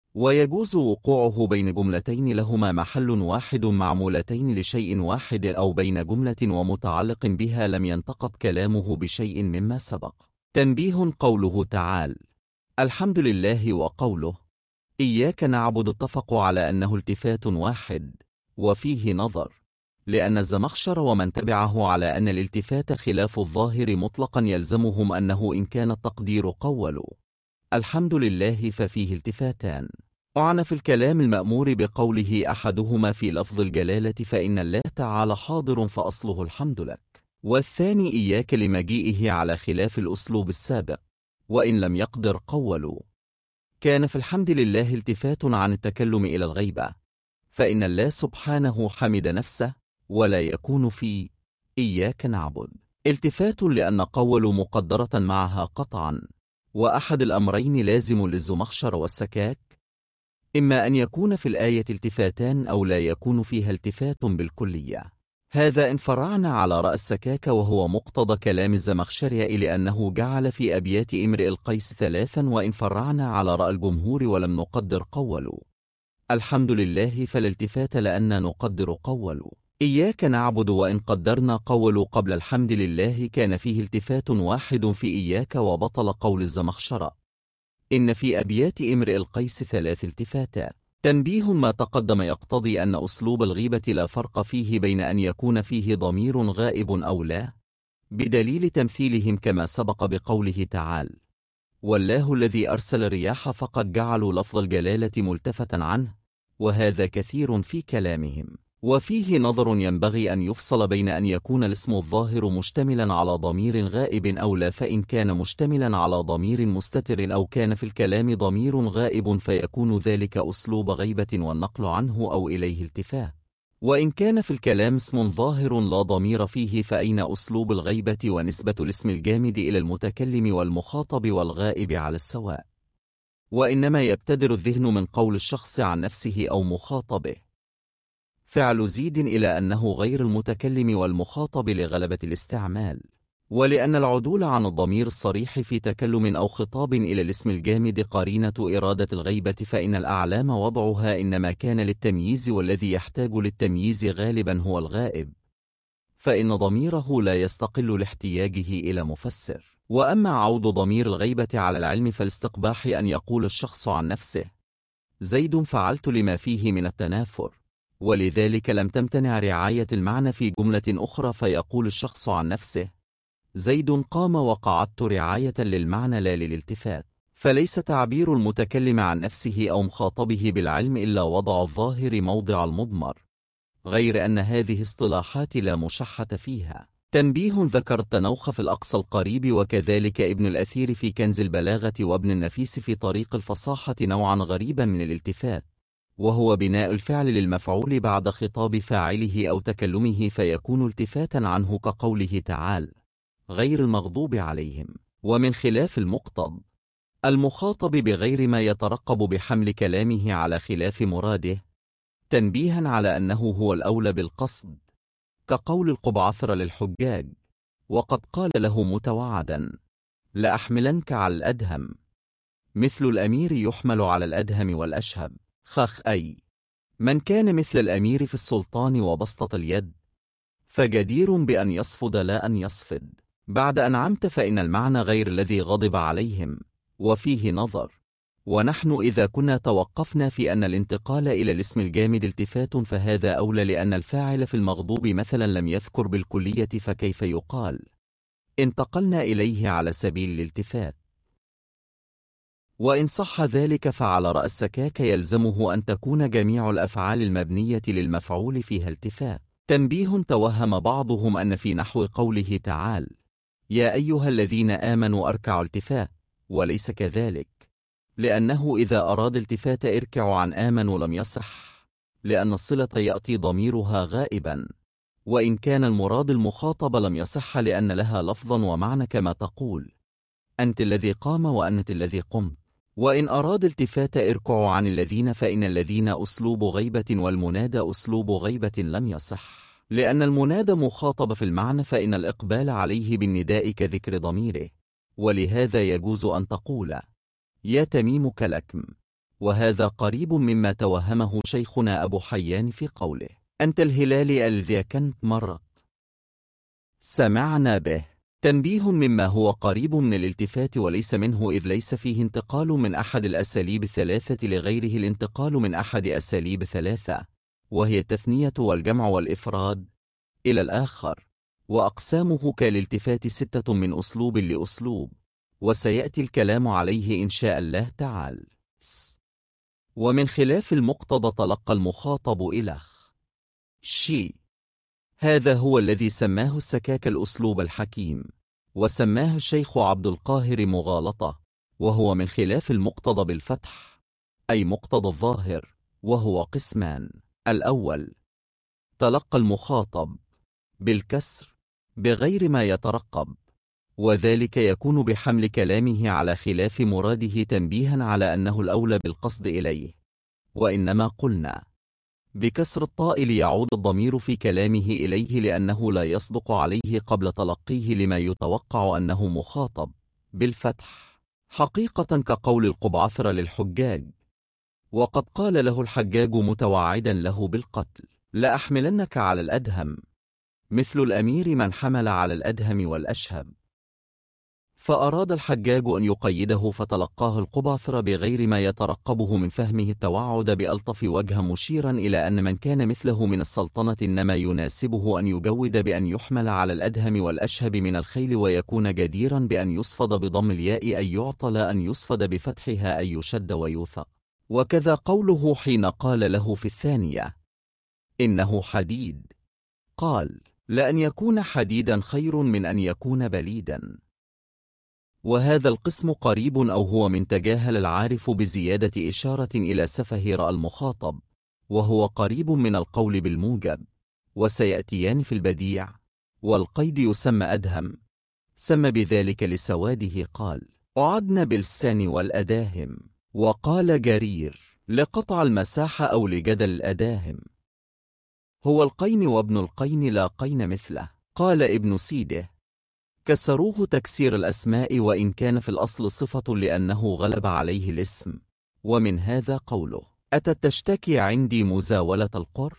ويجوز وقوعه بين جملتين لهما محل واحد معمولتين لشيء واحد، أو بين جملة ومتعلق بها لم ينتقض كلامه بشيء مما سبق. تنبيه قوله تعالى الحمد لله وقوله إياك نعبد اتفقوا على أنه التفات واحد، وفيه نظر، لأن الزمخشر ومن تبعه على أن الالتفات خلاف الظاهر مطلقا يلزمهم أنه إن كان التقدير قولوا الحمد لله ففيه التفاتان. أعنى في الكلام المأمور بقوله أحدهما في لفظ الجلالة فإن الله تعالى حاضر فأصله الحمد لك، والثاني إياك لمجيئه على خلاف الأسلوب السابق، وإن لم يقدر قولوا. كان في الحمد لله التفات عن التكلم إلى الغيبة، فإن الله سبحانه حمد نفسه، ولا يكون في إياك نعبد التفات لأن قولوا مقدرة معها قطعا، وأحد الأمرين لازم للزمخشر والسكاك، إما أن يكون في الآية التفاتان أو لا يكون فيها التفات بالكلية. هذا إن فرعنا على رأى السكاك، وهو مقتضى كلام الزمخشري لأنه جعل في أبيات امرئ القيس 3، وإن فرعنا على رأى الجمهور ولم نقدر قولوا الحمد لله فلا التفات لأن نقدر قولوا إياك نعبد، وإن قدرنا قولوا قبل الحمد لله كان فيه التفات واحد في إياك، وبطل قول الزمخشر إن في أبيات امرئ القيس 3 التفاتات. تنبيه ما تقدم يقتضي أن أسلوب الغيبة لا فرق فيه بين أن يكون فيه ضمير غائب أو لا، بدليل تمثيلهم كما سبق بقوله تعالى والله الذي أرسل الرياح، فقد جعلوا لفظ الجلالة ملتفتا عنه، وهذا كثير في كلامهم. وفيه نظر ينبغي أن يفصل بين أن يكون الاسم الظاهر مشتملا على ضمير غائب أو لا، فإن كان مشتملا على ضمير مستتر أو كان في الكلام ضمير غائب فيكون ذلك أسلوب غيبة والنقل عنه أو إليه التفات، وإن كان في الكلام اسم ظاهر لا ضمير فيه فأين أسلوب الغيبة ونسبة الاسم الجامد إلى المتكلم والمخاطب والغائب على السواء، وإنما يبتدر الذهن من قول الشخص عن نفسه أو مخاطبه فعل زيد إلى أنه غير المتكلم والمخاطب لغلبة الاستعمال، ولأن العدول عن الضمير الصريح في تكلم أو خطاب إلى الاسم الجامد قرينة إرادة الغيبة، فإن الأعلام وضعها إنما كان للتمييز، والذي يحتاج للتمييز غالبا هو الغائب، فإن ضميره لا يستقل لاحتياجه إلى مفسر. وأما عود ضمير الغيبة على العلم فالاستقباح أن يقول الشخص عن نفسه زيد فعلت لما فيه من التنافر، ولذلك لم تمتنع رعاية المعنى في جملة أخرى فيقول الشخص عن نفسه زيد قام وقعدت رعاية للمعنى لا للالتفات، فليس تعبير المتكلم عن نفسه أو مخاطبه بالعلم إلا وضع الظاهر موضع المضمر، غير أن هذه اصطلاحات لا مشحة فيها، تنبيه: ذكر التنوخ في الأقصى القريب وكذلك ابن الأثير في كنز البلاغة وابن النفيس في طريق الفصاحة نوعا غريبا من الالتفات، وهو بناء الفعل للمفعول بعد خطاب فاعله أو تكلمه فيكون التفاتا عنه كقوله تعالى غير المغضوب عليهم. ومن خلاف المقتض المخاطب بغير ما يترقب بحمل كلامه على خلاف مراده، تنبيها على أنه هو الأولى بالقصد، كقول القبعثرة للحجاج وقد قال له متوعدا لأحملنك على الأدهم، مثل الأمير يحمل على الأدهم والأشهب. أي من كان مثل الأمير في السلطان وبسطة اليد فجدير بأن يصفد لا أن يصفد بعد أن عمت، فإن المعنى غير الذي غضب عليهم، وفيه نظر. ونحن إذا كنا توقفنا في أن الانتقال إلى الاسم الجامد التفات فهذا أولى، لأن الفاعل في المغضوب مثلا لم يذكر بالكلية، فكيف يقال انتقلنا إليه على سبيل الالتفات؟ وإن صح ذلك فعلى رأس السكاك يلزمه أن تكون جميع الأفعال المبنية للمفعول فيها التفات. تنبيه: توهم بعضهم أن في نحو قوله تعالى يا أيها الذين آمنوا أركعوا التفات، وليس كذلك، لأنه إذا أراد التفات اركعوا عن آمنوا لم يصح، لأن الصلة يأتي ضميرها غائبا، وإن كان المراد المخاطب لم يصح لأن لها لفظا ومعنى كما تقول أنت الذي قام وأنت الذي قمت. وإن أراد التفات اركعوا عن الذين فإن الذين أسلوب غيبة والمنادى أسلوب غيبة لم يصح، لأن المنادى مخاطب في المعنى فإن الإقبال عليه بالنداء كذكر ضميره، ولهذا يجوز أن تقول يا تميم كلكم، وهذا قريب مما توهمه شيخنا أبو حيان في قوله أنت الهلال الذي كنت مرة سمعنا به. تنبيه: مما هو قريب من الالتفات وليس منه، إذ ليس فيه انتقال من أحد الأساليب الثلاثة لغيره الانتقال من أحد أساليب ثلاثة، وهي التثنية والجمع والإفراد إلى الآخر، وأقسامه كالالتفات 6 من أسلوب لأسلوب، وسيأتي الكلام عليه إن شاء الله تعالى. ومن خلاف المقتضى تلقى المخاطب إلخ شي، هذا هو الذي سماه السكاك الأسلوب الحكيم، وسماه الشيخ عبد القاهر مغالطة، وهو من خلاف المقتضى بالفتح أي مقتضى الظاهر، وهو قسمان: الأول تلقى المخاطب بالكسر بغير ما يترقب، وذلك يكون بحمل كلامه على خلاف مراده، تنبيها على أنه الأولى بالقصد إليه، وإنما قلنا بكسر الطاء ليعود الضمير في كلامه إليه، لأنه لا يصدق عليه قبل تلقيه لما يتوقع أنه مخاطب بالفتح، حقيقة كقول القبعثرة للحجاج وقد قال له الحجاج متوعدا له بالقتل لأحملنك على الأدهم، مثل الأمير من حمل على الأدهم والأشهب. فأراد الحجاج أن يقيده فتلقاه القبعثرة بغير ما يترقبه من فهمه التوعد بألطف وجه، مشيرا إلى أن من كان مثله من السلطنة إنما يناسبه أن يجود بأن يحمل على الأدهم والأشهب من الخيل، ويكون جديرا بأن يصفد بضم الياء أي يعطى لا أن يصفد بفتحها أي يشد ويوثق. وكذا قوله حين قال له في الثانية إنه حديد، قال لأن يكون حديدا خير من أن يكون بليدا. وهذا القسم قريب أو هو من تجاهل العارف بزيادة إشارة إلى سفه رأى المخاطب، وهو قريب من القول بالموجب، وسيأتيان في البديع. والقيد يسمى أدهم، سمى بذلك لسواده، قال أعدنا بالسان والأداهم، وقال جرير لقطع المساحة أو لجدل الأداهم، هو القين وابن القين لا قين مثله. قال ابن سيده كسروه تكسير الأسماء وإن كان في الأصل صفة لأنه غلب عليه الاسم، ومن هذا قوله أتت تشتكي عندي مزاولة القر،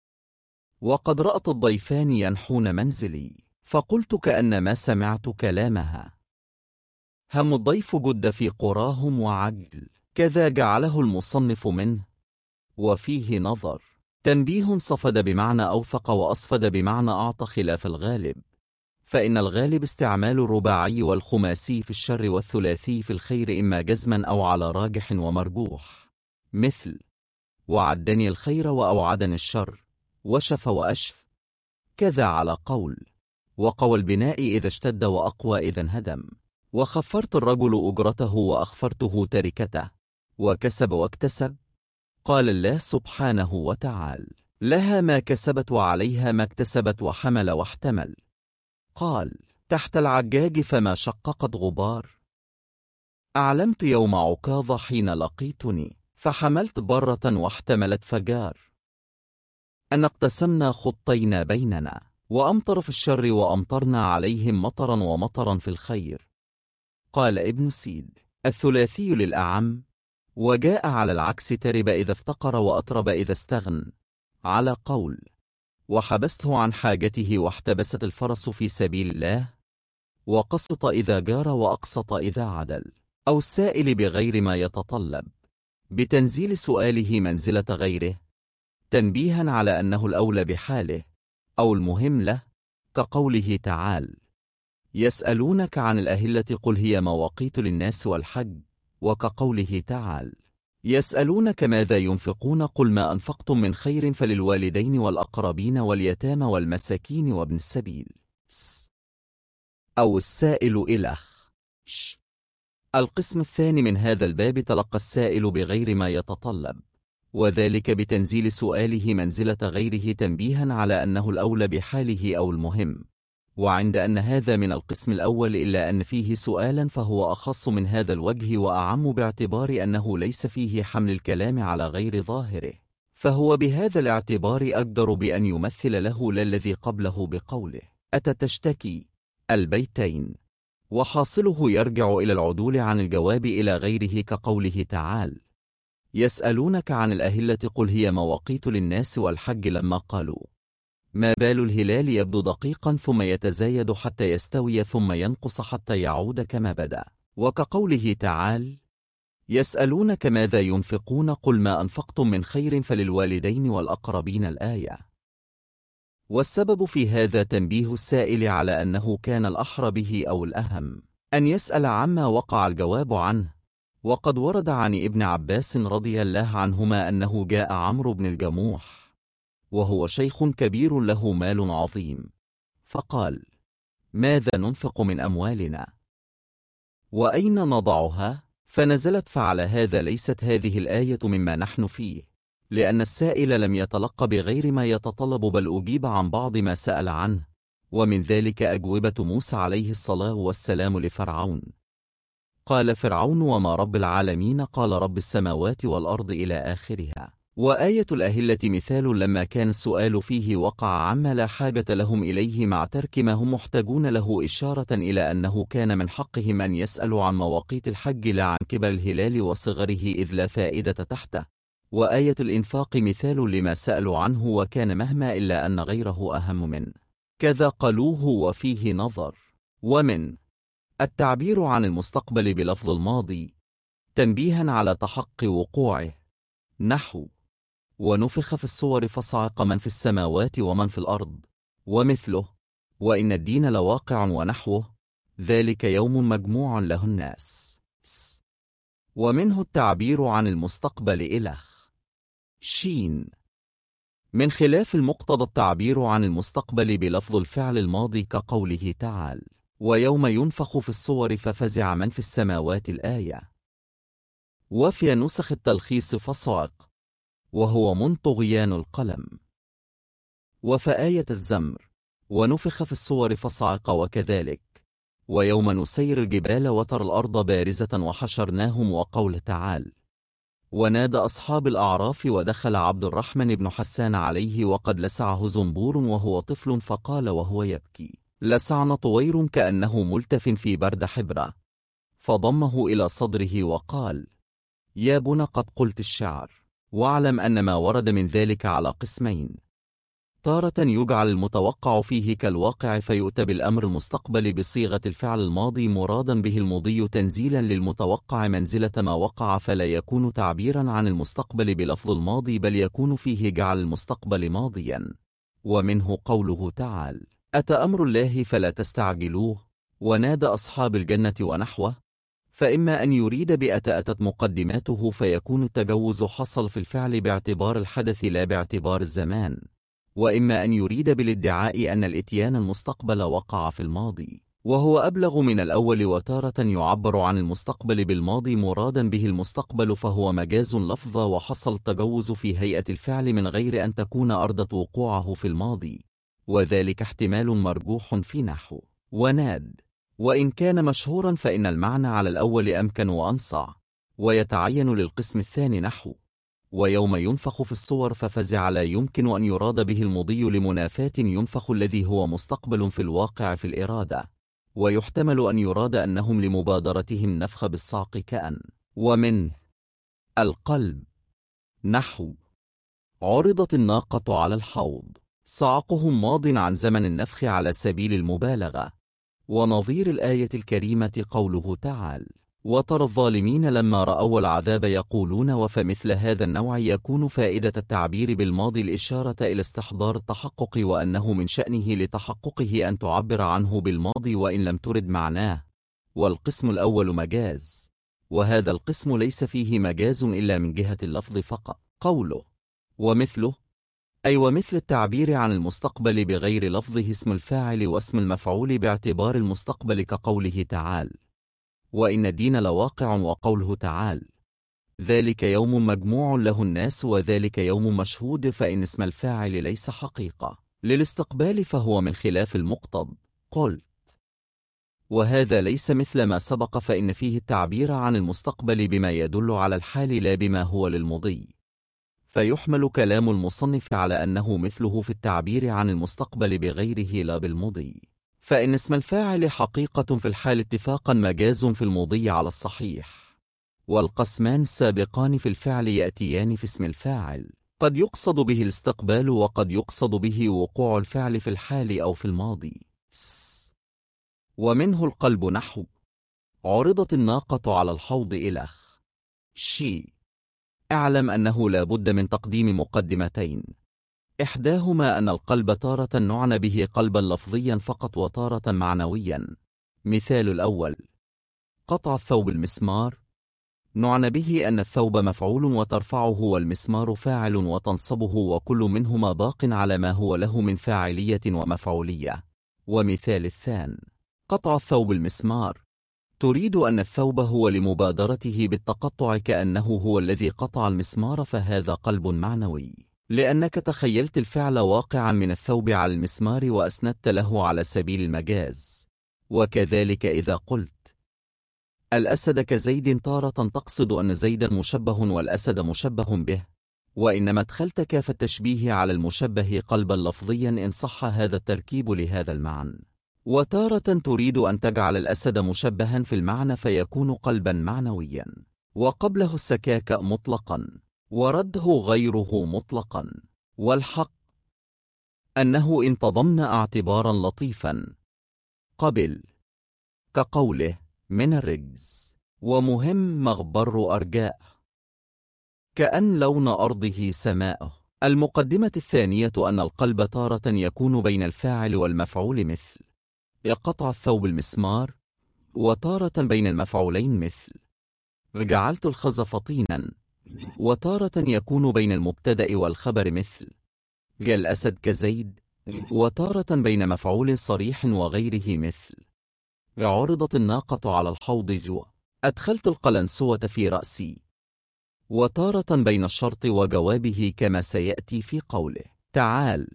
وقد رأت الضيفان ينحون منزلي فقلت كأنما سمعت كلامها، هم الضيف جد في قراهم وعجل، كذا جعله المصنف منه، وفيه نظر. تنبيه: صفد بمعنى أوثق وأصفد بمعنى أعطى خلاف الغالب، فإن الغالب استعمال الرباعي والخماسي في الشر والثلاثي في الخير إما جزما أو على راجح ومرجوح، مثل وعدني الخير وأوعدني الشر، وشف وأشف. كذا على قول وقوى البناء إذا اشتد وأقوى إذا انهدم. وخفرت الرجل أجرته وأخفرته تركته، وكسب واكتسب. قال الله سبحانه وتعالى: لها ما كسبت وعليها ما اكتسبت وحمل واحتمل. قال: تحت العجاج فما شققت غبار. أعلمت يوم عكاظ حين لقيتني، فحملت برة واحتملت فجار. أن اقتسمنا خطينا بيننا، وأمطر في الشر وأمطرنا عليهم مطرا ومطرا في الخير. قال ابن سيد: الثلاثي للأعم، وجاء على العكس: ترب إذا افتقر وأطرب إذا استغن، على قول: وحبسته عن حاجته واحتبست الفرس في سبيل الله، وقسط إذا جار وأقسط إذا عدل. أو السائل بغير ما يتطلب، بتنزيل سؤاله منزلة غيره، تنبيها على أنه الأولى بحاله أو المهم له، كقوله تعالى: يسألونك عن الأهلة قل هي مواقيت للناس والحج، وكقوله تعالى: يسألونك ماذا ينفقون قل ما أنفقتم من خير فللوالدين والأقربين واليتامى والمساكين وابن السبيل. أو السائل إلخ. القسم الثاني من هذا الباب: تلقى السائل بغير ما يتطلب، وذلك بتنزيل سؤاله منزلة غيره، تنبيها على أنه الأولى بحاله أو المهم. وعند أن هذا من القسم الأول إلا أن فيه سؤالا، فهو أخص من هذا الوجه وأعم، باعتبار أنه ليس فيه حمل الكلام على غير ظاهره، فهو بهذا الاعتبار أقدر بأن يمثل له لا الذي قبله بقوله: أتتشتكي البيتين، وحاصله يرجع إلى العدول عن الجواب إلى غيره، كقوله تعالى: يسألونك عن الأهلة قل هي مواقيت للناس والحج، لما قالوا: ما بال الهلال يبدو دقيقا ثم يتزايد حتى يستوي ثم ينقص حتى يعود كما بدأ. وكقوله تعالى: يسألونك ماذا ينفقون قل ما أنفقتم من خير فللوالدين والأقربين، الآية. والسبب في هذا تنبيه السائل على أنه كان الأحرى به أو الأهم أن يسأل عما وقع الجواب عنه. وقد ورد عن ابن عباس رضي الله عنهما أنه جاء عمرو بن الجموح وهو شيخ كبير له مال عظيم، فقال: ماذا ننفق من أموالنا؟ وأين نضعها؟ فنزلت: فعلى هذا ليست هذه الآية مما نحن فيه، لأن السائل لم يتلق بغير ما يتطلب، بل أجيب عن بعض ما سأل عنه، ومن ذلك أجوبة موسى عليه الصلاة والسلام لفرعون. قال فرعون: وما رب العالمين؟ قال: رب السماوات والأرض، إلى آخرها. وآية الأهلة مثال لما كان السؤال فيه وقع عما لا حاجة لهم إليه مع ترك ما هم محتاجون له، إشارة إلى أنه كان من حقهم أن يسألوا عن مواقيت الحج لا عن كبر الهلال وصغره، إذ لا فائدة تحته. وآية الإنفاق مثال لما سألوا عنه، وكان مهما إلا أن غيره أهم منه، كذا قالوه وفيه نظر. ومن التعبير عن المستقبل بلفظ الماضي تنبيها على تحقق وقوعه، نحو: ونفخ في الصور فصعق من في السماوات ومن في الأرض، ومثله: وإن الدين لواقع، ونحوه: ذلك يوم مجموع له الناس. ومنه التعبير عن المستقبل إلخ. شين. من خلاف المقتضى التعبير عن المستقبل بلفظ الفعل الماضي، كقوله تعالى: ويوم ينفخ في الصور ففزع من في السماوات، الآية. وفي نسخ التلخيص فصعق، وهو من طغيان القلم. وفي آية الزمر: ونفخ في الصور فصعق، وكذلك: ويوم نسير الجبال وترى الأرض بارزة وحشرناهم، وقول تعالى: ونادى أصحاب الأعراف ودخل عبد الرحمن بن حسان عليه وقد لسعه زنبور وهو طفل، فقال وهو يبكي: لسعن طوير كأنه ملتف في برد حبرة، فضمه إلى صدره وقال: يا بن قد قلت الشعر. واعلم أن ما ورد من ذلك على قسمين: تارة يجعل المتوقع فيه كالواقع فيؤتى بالأمر المستقبل بصيغة الفعل الماضي مرادا به المضي تنزيلا للمتوقع منزلة ما وقع، فلا يكون تعبيرا عن المستقبل بلفظ الماضي، بل يكون فيه جعل المستقبل ماضيا. ومنه قوله تعالى: أتى أمر الله فلا تستعجلوه، ونادى أصحاب الجنة، ونحوه. فإما أن يريد بأتى أتت مقدماته، فيكون التجوز حصل في الفعل باعتبار الحدث لا باعتبار الزمان، وإما أن يريد بالادعاء أن الإتيان المستقبل وقع في الماضي، وهو أبلغ من الأول. وتارة يعبر عن المستقبل بالماضي مرادا به المستقبل، فهو مجاز لفظة، وحصل التجوز في هيئة الفعل من غير أن تكون أردت وقوعه في الماضي، وذلك احتمال مرجوح في نحو وناد. وإن كان مشهورا فإن المعنى على الأول أمكن وأنصع، ويتعين للقسم الثاني نحو ويوم ينفخ في الصور ففزع، لا يمكن أن يراد به المضي لمنافاة ينفخ الذي هو مستقبل في الواقع في الإرادة، ويحتمل أن يراد أنهم لمبادرتهم نفخ بالصعق كأن ومن القلب. نحو عرضت الناقة على الحوض، صعقهم ماض عن زمن النفخ على سبيل المبالغة. ونظير الآية الكريمة قوله تعالى: وترى الظالمين لما رأوا العذاب يقولون. وفمثل هذا النوع يكون فائدة التعبير بالماضي الإشارة إلى استحضار التحقق، وأنه من شأنه لتحققه أن تعبر عنه بالماضي وإن لم ترد معناه. والقسم الأول مجاز، وهذا القسم ليس فيه مجاز إلا من جهة اللفظ فقط. قوله ومثله أي ومثل التعبير عن المستقبل بغير لفظه اسم الفاعل واسم المفعول باعتبار المستقبل، كقوله تعالى: وإن الدين لواقع. وقوله تعالى: ذلك يوم مجموع له الناس وذلك يوم مشهود. فإن اسم الفاعل ليس حقيقة للاستقبال فهو من خلاف المقتض. قلت وهذا ليس مثل ما سبق، فإن فيه التعبير عن المستقبل بما يدل على الحال لا بما هو للمضي، فيحمل كلام المصنف على أنه مثله في التعبير عن المستقبل بغيره لا بالمضي. فإن اسم الفاعل حقيقة في الحال اتفاقا مجاز في المضي على الصحيح، والقسمان السابقان في الفعل يأتيان في اسم الفاعل، قد يقصد به الاستقبال وقد يقصد به وقوع الفعل في الحال أو في الماضي. ومنه القلب. نحو عرضت الناقة على الحوض إلخ شي. اعلم أنه لا بد من تقديم مقدمتين، إحداهما أن القلب تارة نعنى به قلبا لفظيا فقط وتارة معنويا. مثال الأول: قطع الثوب المسمار، نعنى به أن الثوب مفعول وترفعه والمسمار فاعل وتنصبه، وكل منهما باق على ما هو له من فاعلية ومفعولية. ومثال الثاني: قطع الثوب المسمار، تريد أن الثوب هو لمبادرته بالتقطع كأنه هو الذي قطع المسمار، فهذا قلب معنوي، لأنك تخيلت الفعل واقعا من الثوب على المسمار وأسندت له على سبيل المجاز. وكذلك إذا قلت الأسد كزيد، تارة تقصد أن زيدا مشبه والأسد مشبه به، وإنما ادخلت كاف التشبيه على المشبه قلبا لفظيا إن صح هذا التركيب لهذا المعنى. وتارة تريد أن تجعل الأسد مشبها في المعنى فيكون قلبا معنويا، وقبله السكاك مطلقا ورده غيره مطلقا. والحق أنه إن تضمن اعتبارا لطيفا قبل، كقوله من الرجز ومهم مغبر أرجاء، كأن لون أرضه سماءه. المقدمة الثانية أن القلب تارة يكون بين الفاعل والمفعول، مثل يقطع الثوب المسمار، وتارة بين المفعولين، مثل جعلت الخزف طينا، وتارة يكون بين المبتدأ والخبر، مثل جاء الأسد كزيد، وتارة بين مفعول صريح وغيره، مثل عرضت الناقة على الحوض زو، أدخلت القلنسوة في رأسي، وتارة بين الشرط وجوابه كما سيأتي في قوله تعال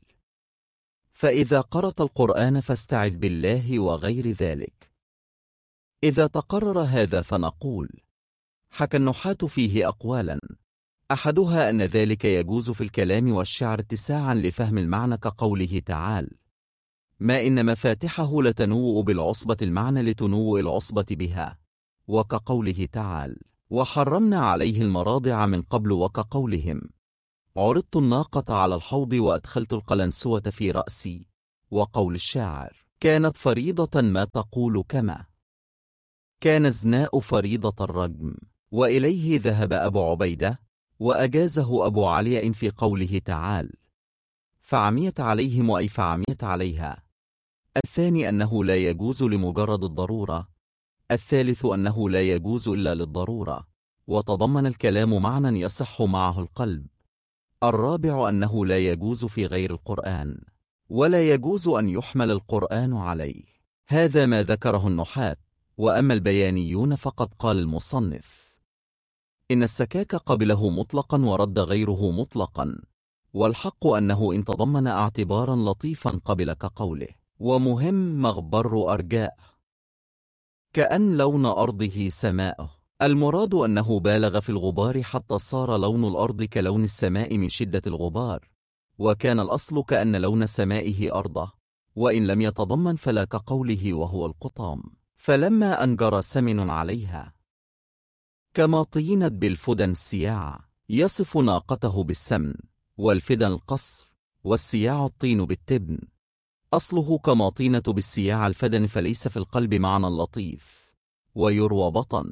فإذا قرأت القرآن فاستعذ بالله وغير ذلك. إذا تقرر هذا فنقول حكى النحاة فيه أقوالا، أحدها أن ذلك يجوز في الكلام والشعر اتساعا لفهم المعنى، كقوله تعالى ما إن مفاتحه لتنوء بالعصبة المعنى لتنوء العصبة بها، وكقوله تعالى وحرمنا عليه المراضع من قبل، وكقولهم عرضت الناقة على الحوض وأدخلت القلنسوة في رأسي، وقول الشاعر كانت فريضة ما تقول كما كان الزناء فريضة الرجم. وإليه ذهب أبو عبيدة وأجازه أبو علي في قوله تعالى فعميت عليهم أي فعميت عليها. الثاني أنه لا يجوز لمجرد الضرورة، الثالث أنه لا يجوز إلا للضرورة. وتضمن الكلام معنى يصح معه القلب، الرابع أنه لا يجوز في غير القرآن، ولا يجوز أن يحمل القرآن عليه. هذا ما ذكره النحاة. وأما البيانيون فقد قال المصنف إن السكاك قبله مطلقا ورد غيره مطلقا، والحق أنه إن تضمن اعتبارا لطيفا قبل كقوله ومهم مغبر أرجاء كأن لون أرضه سماءه. المراد أنه بالغ في الغبار حتى صار لون الأرض كلون السماء من شدة الغبار، وكان الأصل كأن لون سمائه أرضه، وإن لم يتضمن فلا كقوله وهو القطام فلما أنجر سمن عليها كما طينت بالفدن السياع، يصف ناقته بالسمن، والفدن القصر، والسياع الطين بالتبن. أصله كما طينة بالسياع الفدن، فليس في القلب معنى لطيف. ويروى بطن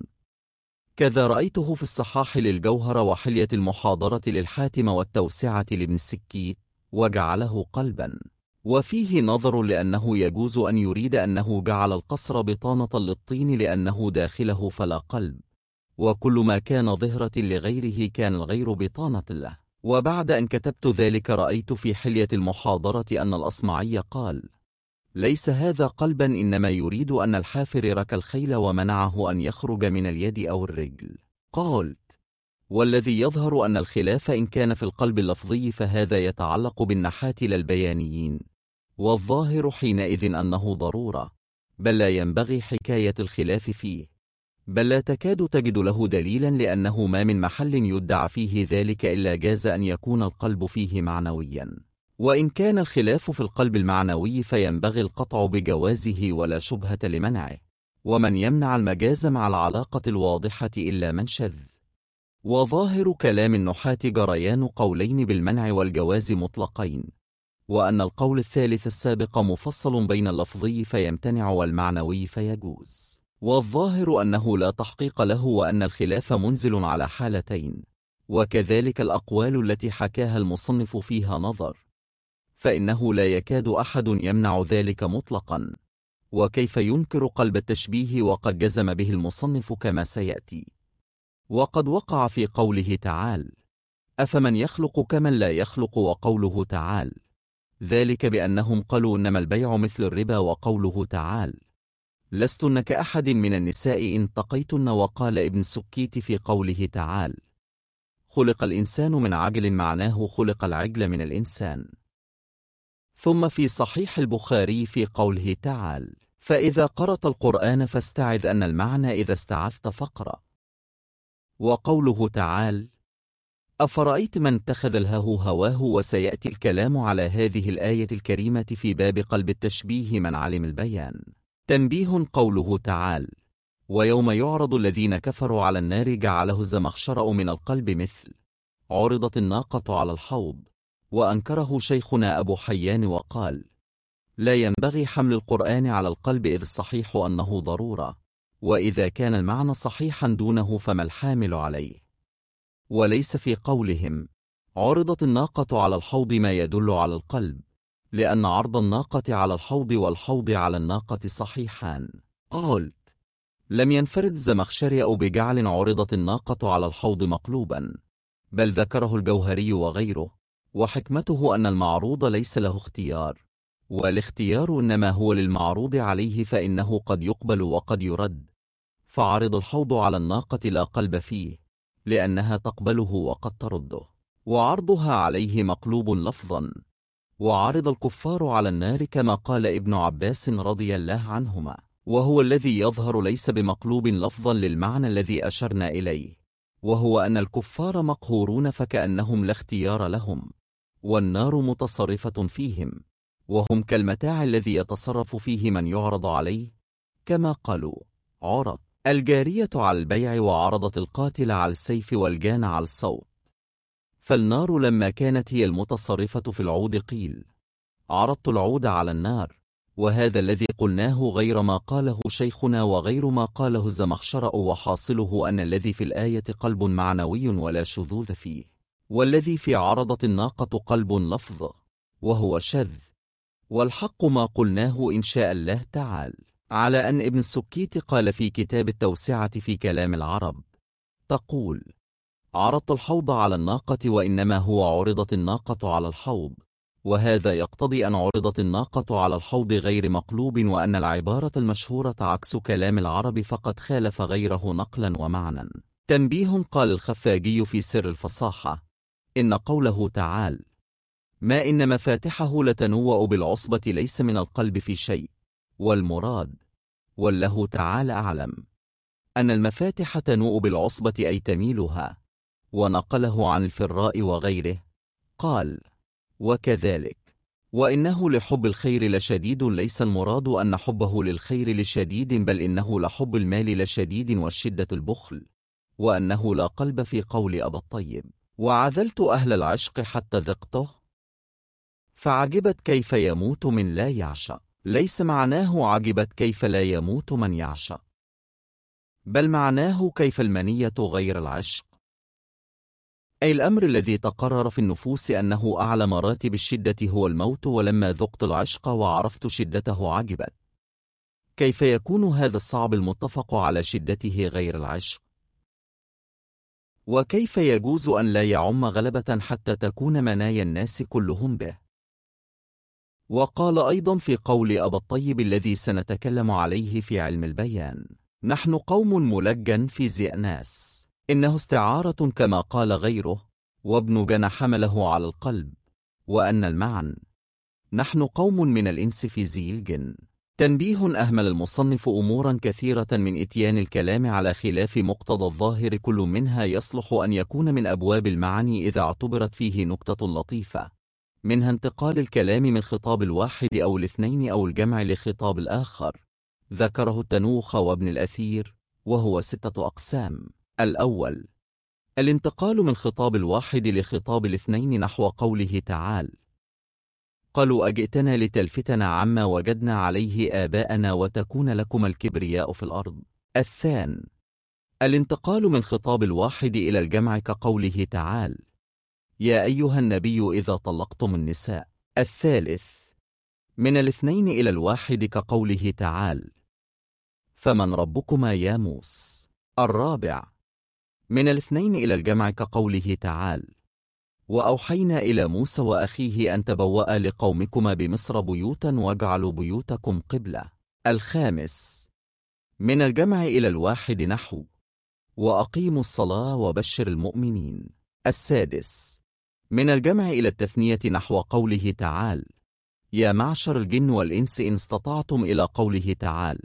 كذا رأيته في الصحاح للجوهر وحلية المحاضرة للحاتم والتوسعة لابن السكيت وجعله قلبا. وفيه نظر لأنه يجوز أن يريد أنه جعل القصر بطانة للطين لأنه داخله فلا قلب، وكل ما كان ظهرة لغيره كان الغير بطانة له. وبعد أن كتبت ذلك رأيت في حلية المحاضرة أن الأصمعي قال ليس هذا قلبا، إنما يريد أن الحافر ركى الخيل ومنعه أن يخرج من اليد أو الرجل. قلت والذي يظهر أن الخلاف إن كان في القلب اللفظي فهذا يتعلق بالنحاة لا البيانيين، والظاهر حينئذ أنه ضرورة، بل لا ينبغي حكاية الخلاف فيه، بل لا تكاد تجد له دليلا، لأنه ما من محل يدعى فيه ذلك إلا جاز أن يكون القلب فيه معنويا. وإن كان الخلاف في القلب المعنوي فينبغي القطع بجوازه ولا شبهة لمنعه، ومن يمنع المجاز مع العلاقة الواضحة إلا من شذ. وظاهر كلام النحاة جريان قولين بالمنع والجواز مطلقين، وأن القول الثالث السابق مفصل بين اللفظي فيمتنع والمعنوي فيجوز. والظاهر أنه لا تحقيق له، وأن الخلاف منزل على حالتين، وكذلك الأقوال التي حكاها المصنف فيها نظر، فإنه لا يكاد أحد يمنع ذلك مطلقا، وكيف ينكر قلب التشبيه وقد جزم به المصنف كما سيأتي. وقد وقع في قوله تعالى أفمن يخلق كمن لا يخلق، وقوله تعالى ذلك بأنهم قالوا إنما البيع مثل الربا، وقوله تعالى لستن كأحد من النساء إن تقيتن، وقال ابن السكيت في قوله تعالى خلق الإنسان من عجل معناه خلق العجل من الإنسان. ثم في صحيح البخاري في قوله تعالى فإذا قرأت القرآن فاستعذ أن المعنى إذا استعذت فاقرأ. وقوله تعالى أفرأيت من اتخذ الهه هواه، وسيأتي الكلام على هذه الآية الكريمة في باب قلب التشبيه من علم البيان. تنبيه قوله تعالى ويوم يعرض الذين كفروا على النار جعله الزمخشرأ من القلب مثل عرضت الناقة على الحوض، وأنكره شيخنا أبو حيان وقال لا ينبغي حمل القرآن على القلب، إذ الصحيح أنه ضرورة، وإذا كان المعنى صحيحا دونه فما الحامل عليه. وليس في قولهم عرضت الناقة على الحوض ما يدل على القلب، لأن عرض الناقة على الحوض والحوض على الناقة صحيحان. قلت لم ينفرد الزمخشري بجعل عرضت الناقة على الحوض مقلوبا، بل ذكره الجوهري وغيره، وحكمته أن المعروض ليس له اختيار، والاختيار إنما هو للمعروض عليه، فإنه قد يقبل وقد يرد، فعرض الحوض على الناقة لا قلب فيه، لأنها تقبله وقد ترده، وعرضها عليه مقلوب لفظا. وعرض الكفار على النار كما قال ابن عباس رضي الله عنهما، وهو الذي يظهر ليس بمقلوب لفظا للمعنى الذي أشرنا إليه، وهو أن الكفار مقهورون فكأنهم لا اختيار لهم، والنار متصرفة فيهم، وهم كالمتاع الذي يتصرف فيه من يعرض عليه، كما قالوا عرض الجارية على البيع، وعرضت القاتل على السيف، والجان على الصوت. فالنار لما كانت هي المتصرفة في العود قيل عرضت العود على النار، وهذا الذي قلناه غير ما قاله شيخنا وغير ما قاله الزمخشرأ، وحاصله أن الذي في الآية قلب معنوي ولا شذوذ فيه، والذي في عرضت الناقة قلب لفظ وهو شذ. والحق ما قلناه إن شاء الله تعالى، على أن ابن السكيت قال في كتاب التوسعة في كلام العرب تقول عرضت الحوض على الناقة وإنما هو عرضت الناقة على الحوض، وهذا يقتضي أن عرضت الناقة على الحوض غير مقلوب، وأن العبارة المشهورة عكس كلام العرب فقد خالف غيره نقلا ومعنى. تنبيه. قال الخفاجي في سر الفصاحة: إن قوله تعالى ما إن مفاتحه لتنوء بالعصبة ليس من القلب في شيء، والمراد والله تعالى أعلم أن المفاتح تنوء بالعصبة أي تميلها، ونقله عن الفراء وغيره قال: وكذلك وإنه لحب الخير لشديد، ليس المراد أن حبه للخير لشديد، بل إنه لحب المال لشديد والشدة البخل، وأنه لا قلب في قول أبا الطيب: وعذلت أهل العشق حتى ذقته فعجبت كيف يموت من لا يعشق. ليس معناه عجبت كيف لا يموت من يعشق، بل معناه كيف المنية غير العشق، أي الأمر الذي تقرر في النفوس أنه أعلى مراتب الشدة هو الموت، ولما ذقت العشق وعرفت شدته عجبت كيف يكون هذا الصعب المتفق على شدته غير العشق، وكيف يجوز أن لا يعم غلبة حتى تكون منايا الناس كلهم به. وقال أيضا في قول أبا الطيب الذي سنتكلم عليه في علم البيان: نحن قوم ملجن في زئناس، إنه استعارة كما قال غيره، وابن جن حمله على القلب، وأن المعنى نحن قوم من الإنس في زي الجن. تنبيه. أهمل المصنف أمورا كثيرة من إتيان الكلام على خلاف مقتضى الظاهر، كل منها يصلح أن يكون من أبواب المعاني إذا اعتبرت فيه نكتة لطيفة، منها انتقال الكلام من خطاب الواحد أو الاثنين أو الجمع لخطاب الآخر. ذكره التنوخ وابن الأثير، وهو 6 أقسام. الأول: الانتقال من خطاب الواحد لخطاب الاثنين، نحو قوله تعالى: قالوا أجئتنا لتلفتنا عما وجدنا عليه آباءنا وتكون لكم الكبرياء في الأرض. الثاني: الانتقال من خطاب الواحد إلى الجمع كقوله تعالى: يا أيها النبي إذا طلقتم النساء. الثالث: من الاثنين إلى الواحد كقوله تعالى: فمن ربكما يا موسى. الرابع: من الاثنين إلى الجمع كقوله تعالى: وأوحينا إلى موسى وأخيه أن تبوأ لقومكما بمصر بيوتا واجعلوا بيوتكم قبلة. الخامس: من الجمع إلى الواحد، نحو وأقيموا الصلاة وبشر المؤمنين. السادس: من الجمع إلى التثنية، نحو قوله تعالى: يا معشر الجن والإنس إن استطعتم، إلى قوله تعالى: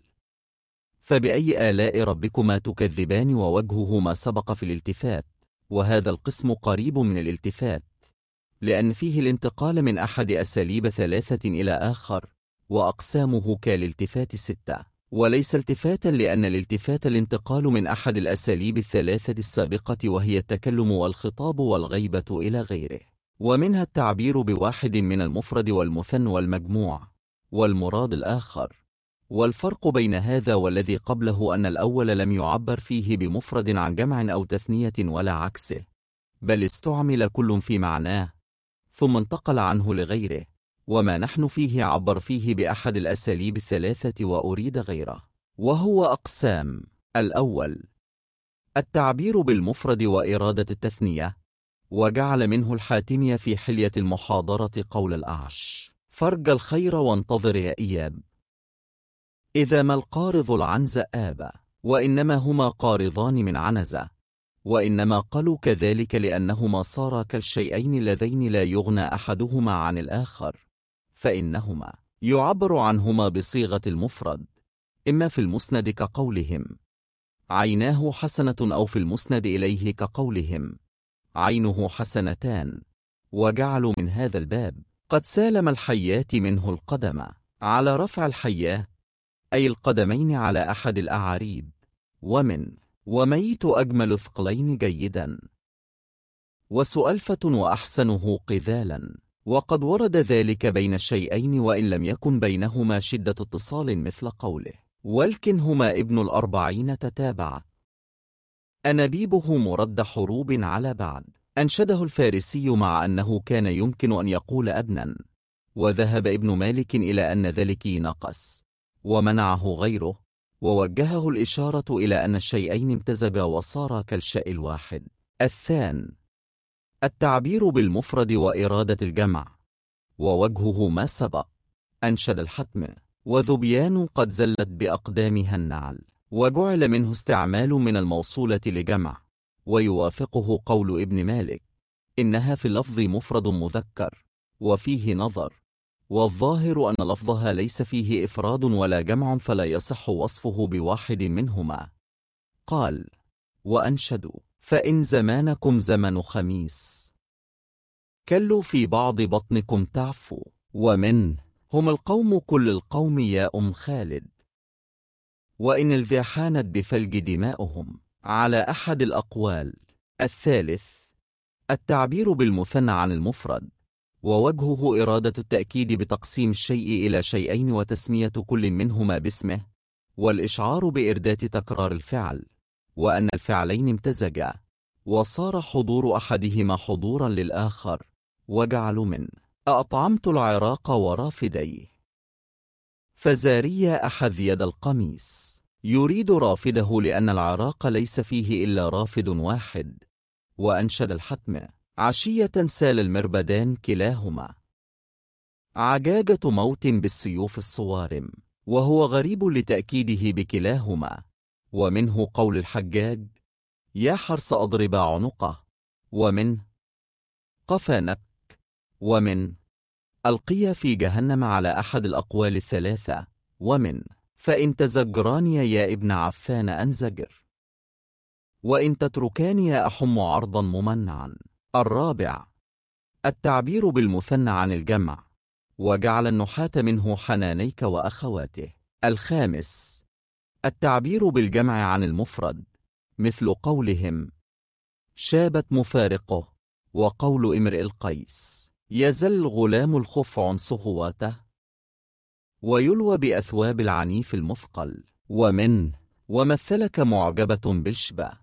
فبأي آلاء ربكما تكذبان، ووجهه ما سبق في الالتفات، وهذا القسم قريب من الالتفات لأن فيه الانتقال من أحد أساليب 3 إلى آخر، وأقسامه كالالتفات 6، وليس التفاتا لأن الالتفات الانتقال من أحد الأساليب 3 السابقة، وهي التكلم والخطاب والغيبة إلى غيره، ومنها التعبير بواحد من المفرد والمثنى والمجموع والمراد الآخر. والفرق بين هذا والذي قبله أن الأول لم يعبر فيه بمفرد عن جمع أو تثنية ولا عكسه، بل استعمل كل في معناه ثم انتقل عنه لغيره، وما نحن فيه عبر فيه بأحد الأساليب 3 وأريد غيره، وهو أقسام. الأول: التعبير بالمفرد وإرادة التثنية، وجعل منه الحاتمية في حلية المحاضرة قول الأعش: فرج الخير وانتظر يا إياب، إذا ما القارض العنز آبا. وإنما هما قارضان من عنزة، وإنما قالوا كذلك لأنهما صارا كالشيئين اللذين لا يغنى أحدهما عن الآخر، فإنهما يعبر عنهما بصيغة المفرد، إما في المسند كقولهم عيناه حسنة، أو في المسند إليه كقولهم عينه حسنتان. وجعلوا من هذا الباب قد سالم الحيات منه القدم، على رفع الحيات أي القدمين على أحد الأعاريب، ومن وميت أجمل ثقلين جيدا، وسؤلفة وأحسنه قذالا. وقد ورد ذلك بين الشيئين وإن لم يكن بينهما شدة اتصال، مثل قوله ولكنهما ابن 40 تتابع، أنابيبه مرد حروب على بعد. أنشده الفارسي مع أنه كان يمكن أن يقول أبنا، وذهب ابن مالك إلى أن ذلك نقص ومنعه غيره، ووجهه الإشارة إلى أن الشيئين امتزجا وصارا كالشيء الواحد. الثان التعبير بالمفرد وإرادة الجمع، ووجهه ما سبق. أنشد الحتم: وذبيان قد زلت بأقدامها النعل، وجعل منه استعمال من الموصولة لجمع، ويوافقه قول ابن مالك: إنها في اللفظ مفرد مذكر، وفيه نظر، والظاهر أن لفظها ليس فيه إفراد ولا جمع، فلا يصح وصفه بواحد منهما. قال: وأنشدوا: فإن زمانكم زمن خميس، كلوا في بعض بطنكم تعفو، ومن هم القوم كل القوم يا خالد، وإن الذي حانت بفلج دماؤهم، على أحد الأقوال. الثالث التعبير بالمثنى عن المفرد، ووجهه إرادة التأكيد بتقسيم الشيء إلى شيئين وتسمية كل منهما باسمه، والإشعار بإردات تكرار الفعل، وأن الفعلين امتزجا وصار حضور أحدهما حضورا للآخر، وجعلوا من أطعمت العراق ورافديه فزاريا أحذ يد القميص، يريد رافده لأن العراق ليس فيه إلا رافد واحد. وأنشد الحتم: عشية سال المربدان كلاهما، عجاجة موت بالسيوف الصوارم، وهو غريب لتأكيده بكلاهما. ومنه قول الحجاج: يا حرص أضرب عنقه، ومن قفا نك، ومن ألقي في جهنم على أحد الأقوال الثلاثة، ومن فإن تزجراني يا ابن عفان أنزجر، وإن تتركاني أحم عرضا ممنعا. الرابع التعبير بالمثنى عن الجمع، وجعل النحاة منه حنانيك وأخواته. الخامس التعبير بالجمع عن المفرد، مثل قولهم: شابت مفارقه، وقول امرئ القيس: يزل الغلام الخف عن صهواته، ويلوى بأثواب العنيف المثقل. ومن ومثلك معجبة بالشبا،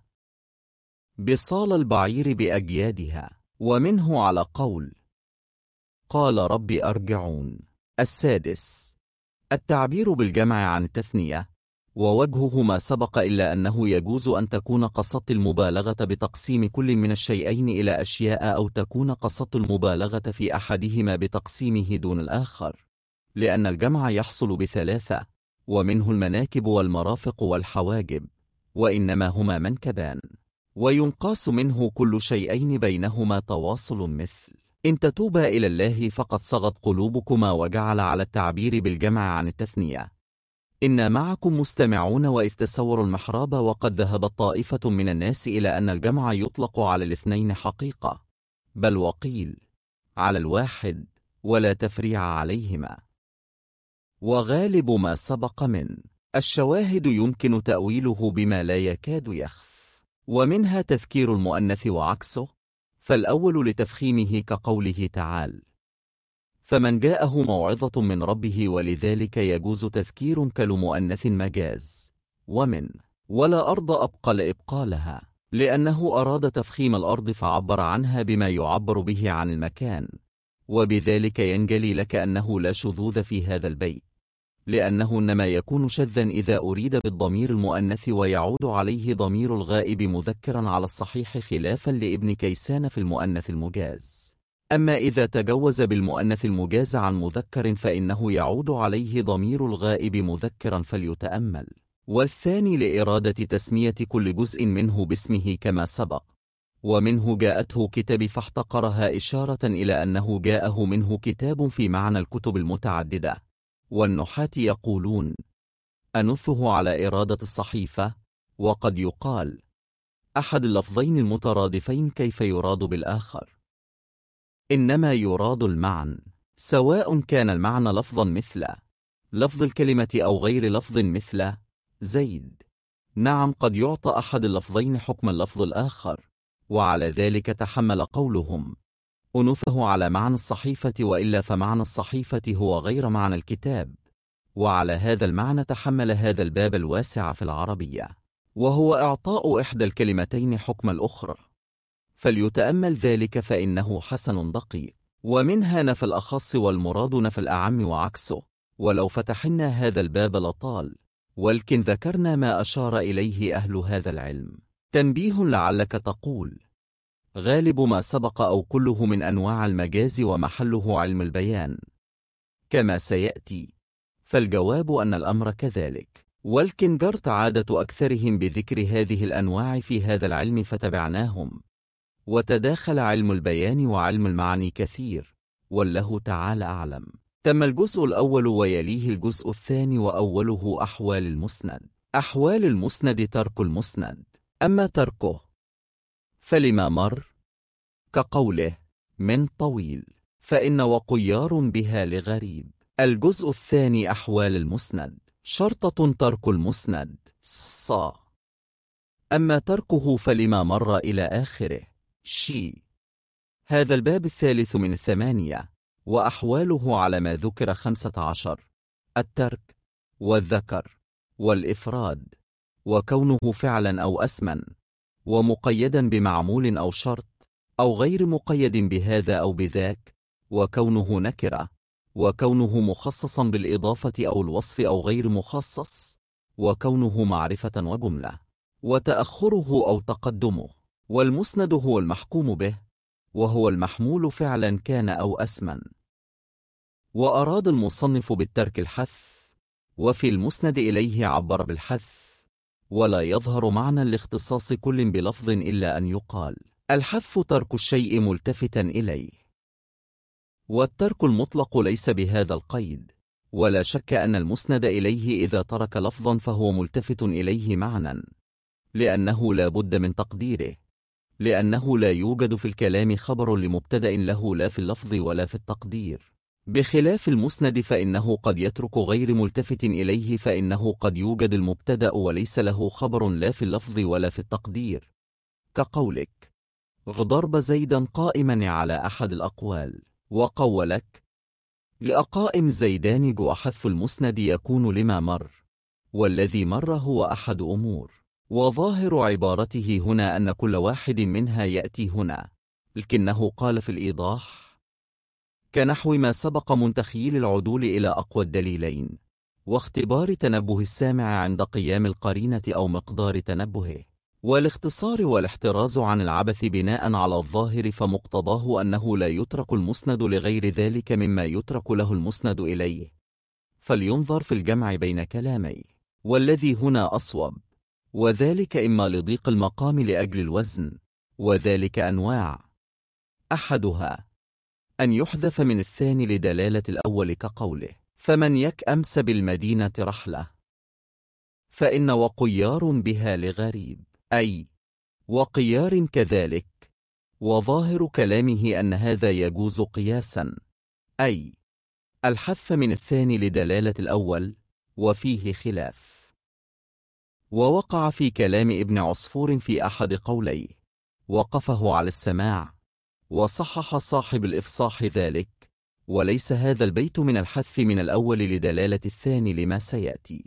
بصال البعير بأجيادها. ومنه على قول: قال رب أرجعون. السادس التعبير بالجمع عن التثنية، ووجهه ما سبق، إلا أنه يجوز أن تكون قصدت المبالغة بتقسيم كل من الشيئين إلى أشياء، أو تكون قصدت المبالغة في أحدهما بتقسيمه دون الآخر، لأن الجمع يحصل بثلاثة، ومنه المناكب والمرافق والحواجب، وإنما هما منكبان، وينقاس منه كل شيئين بينهما تواصل، مثل: إن تتوبا إلى الله فقد صغت قلوبكما. وجعل على التعبير بالجمع عن التثنية: إنا معكم مستمعون وإذ تسوروا المحراب. وقد ذهبت طائفة من الناس إلى أن الجمع يطلق على الاثنين حقيقة، بل وقيل على الواحد ولا تفريع عليهما. وغالب ما سبق من الشواهد يمكن تأويله بما لا يكاد يخف، ومنها تذكير المؤنث وعكسه، فالأول لتفخيمه كقوله تعالى: فمن جاءه موعظة من ربه، ولذلك يجوز تذكير كالمؤنث مجاز. ومن ولا أرض أبقى لإبقالها، لأنه أراد تفخيم الأرض فعبر عنها بما يعبر به عن المكان، وبذلك ينجلي لك أنه لا شذوذ في هذا البيت، لأنه إنما يكون شذا إذا أريد بالضمير المؤنث ويعود عليه ضمير الغائب مذكرا على الصحيح، خلافا لابن كيسان في المؤنث المجاز. أما إذا تجوز بالمؤنث المجاز عن مذكر فإنه يعود عليه ضمير الغائب مذكرا، فليتأمل. والثاني لإرادة تسمية كل جزء منه باسمه كما سبق. ومنه جاءته كتاب فاحتقرها، إشارة إلى أنه جاءه منه كتاب في معنى الكتب المتعددة. والنحاة يقولون: أنثه على إرادة الصحيفة. وقد يقال أحد اللفظين المترادفين كيف يراد بالآخر، إنما يراد المعنى، سواء كان المعنى لفظا مثل لفظ الكلمة أو غير لفظ مثل زيد. نعم، قد يعطى أحد اللفظين حكم اللفظ الآخر، وعلى ذلك تحمل قولهم: أنثه على معنى الصحيفة، وإلا فمعنى الصحيفة هو غير معنى الكتاب. وعلى هذا المعنى تحمل هذا الباب الواسع في العربية، وهو إعطاء إحدى الكلمتين حكم الأخرى، فليتأمل ذلك فإنه حسن دقيق. ومنها نفى الأخص والمراد نفى الأعم وعكسه، ولو فتحنا هذا الباب لطال، ولكن ذكرنا ما أشار إليه أهل هذا العلم. تنبيه لعلك تقول: غالب ما سبق أو كله من أنواع المجاز ومحله علم البيان كما سيأتي، فالجواب أن الأمر كذلك. والكنجرت عادة أكثرهم بذكر هذه الأنواع في هذا العلم فتبعناهم، وتداخل علم البيان وعلم المعاني كثير، والله تعالى أعلم. تم الجزء الأول ويليه الجزء الثاني، وأوله أحوال المسند. أحوال المسند ترك المسند. أما تركه فلما مر كقوله من طويل، فإن وقيار بها لغريب. الجزء الثاني أحوال المسند. شرطة ترك المسند صا. أما تركه فلما مر إلى آخره شي. هذا الباب الثالث من 8، وأحواله على ما ذكر 15: الترك والذكر والإفراد، وكونه فعلا أو اسما، ومقيدا بمعمول أو شرط، أو غير مقيد بهذا أو بذاك، وكونه نكرة، وكونه مخصصا بالإضافة أو الوصف أو غير مخصص، وكونه معرفة وجملة، وتأخره أو تقدمه. والمسند هو المحكوم به، وهو المحمول فعلا كان أو اسما. وأراد المصنف بالترك الحث، وفي المسند إليه عبر بالحث، ولا يظهر معنى لاختصاص كل بلفظ إلا أن يقال الحث ترك الشيء ملتفتا إليه. والترك المطلق ليس بهذا القيد، ولا شك أن المسند إليه إذا ترك لفظا فهو ملتفت إليه معنى، لأنه لا بد من تقديره، لأنه لا يوجد في الكلام خبر لمبتدأ له لا في اللفظ ولا في التقدير، بخلاف المسند فإنه قد يترك غير ملتفت إليه، فإنه قد يوجد المبتدأ وليس له خبر لا في اللفظ ولا في التقدير، كقولك ضرب زيدا قائما على أحد الأقوال، وقولك لأقائم زيدان جو. حذف المسند يكون لما مر، والذي مر هو أحد أمور، وظاهر عبارته هنا أن كل واحد منها يأتي هنا، لكنه قال في الإيضاح كنحو ما سبق من تخييل العدول إلى أقوى الدليلين، واختبار تنبه السامع عند قيام القرينة أو مقدار تنبهه، والاختصار والاحتراز عن العبث بناء على الظاهر، فمقتضاه أنه لا يترك المسند لغير ذلك مما يترك له المسند إليه. فلينظر في الجمع بين كلامي، والذي هنا أصوب، وذلك إما لضيق المقام لأجل الوزن، وذلك أنواع: أحدها أن يحذف من الثاني لدلالة الأول، كقوله فمن يك أمس بالمدينة رحلة، فإن وقيار بها لغريب، أي وقيار كذلك. وظاهر كلامه أن هذا يجوز قياسا، أي الحذف من الثاني لدلالة الأول، وفيه خلاف. ووقع في كلام ابن عصفور في أحد قوليه، وقفه على السماع، وصحح صاحب الإفصاح ذلك، وليس هذا البيت من الحذف من الأول لدلالة الثاني لما سيأتي.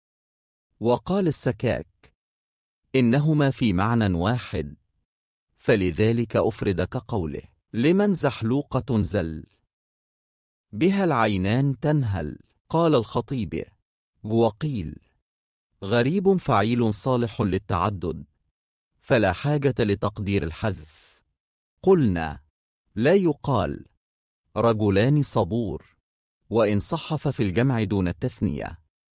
وقال السكاك إنهما في معنى واحد، فلذلك أفرد كقوله لمن زحلوقة زل بها العينان تنهل. قال الخطيب وقيل غريب فعيل صالح للتعدد، فلا حاجة لتقدير الحذف. قلنا لا يقال رجلان صبور، وإن صحف في الجمع دون التثنية.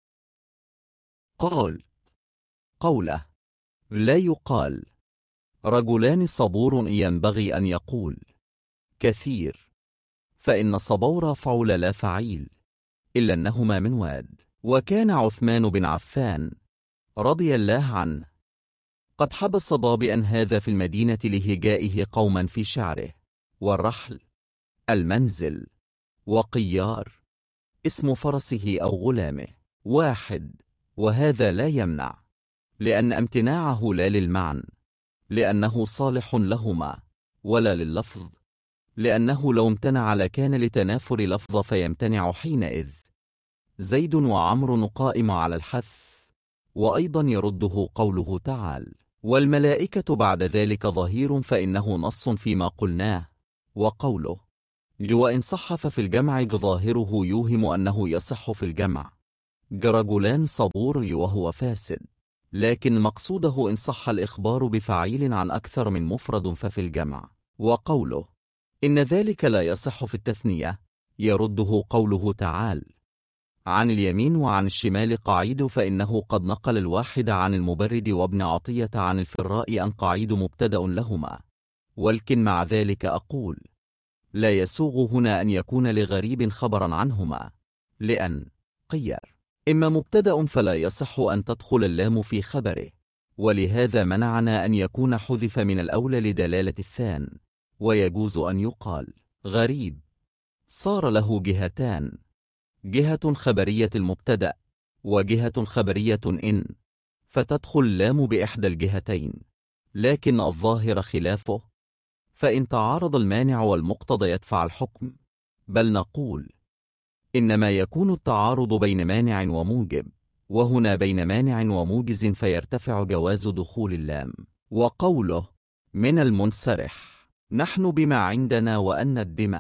قال قوله لا يقال رجلان صبور، ينبغي أن يقول كثير، فإن صبور فعل لا فعيل، إلا أنهما من واد. وكان عثمان بن عفان رضي الله عنه قد حبس ضابئا هذا في المدينة لهجائه قوما في شعره. والرحل المنزل، وقيار اسم فرسه أو غلامه واحد، وهذا لا يمنع، لأن امتناعه لا للمعنى لأنه صالح لهما، ولا لللفظ لأنه لو امتنع لكان لتنافر لفظ فيمتنع حينئذ. زيد وعمر قائم على الحث. وأيضا يرده قوله تعالى والملائكة بعد ذلك ظهير، فإنه نص فيما قلناه. وقوله وإن صحف في الجمع ظاهره يوهم أنه يصح في الجمع، رجلان صبور وهو فاسد، لكن مقصوده إن صح الإخبار بفعيل عن أكثر من مفرد ففي الجمع. وقوله إن ذلك لا يصح في التثنية يرده قوله تعالى عن اليمين وعن الشمال قعيد، فإنه قد نقل الواحد عن المبرد وابن عطية عن الفراء أن قعيد مبتدأ لهما. ولكن مع ذلك أقول لا يسوغ هنا أن يكون لغريب خبرا عنهما، لأن قير إما مبتدأ فلا يصح أن تدخل اللام في خبره، ولهذا منعنا أن يكون حذف من الأولى لدلالة الثان. ويجوز أن يقال غريب صار له جهتان، جهة خبرية المبتدأ وجهة خبرية إن، فتدخل اللام بإحدى الجهتين، لكن الظاهر خلافه، فإن تعارض المانع والمقتضى يدفع الحكم، بل نقول إنما يكون التعارض بين مانع وموجب، وهنا بين مانع وموجز، فيرتفع جواز دخول اللام. وقوله من المنسرح نحن بما عندنا وأن الدماء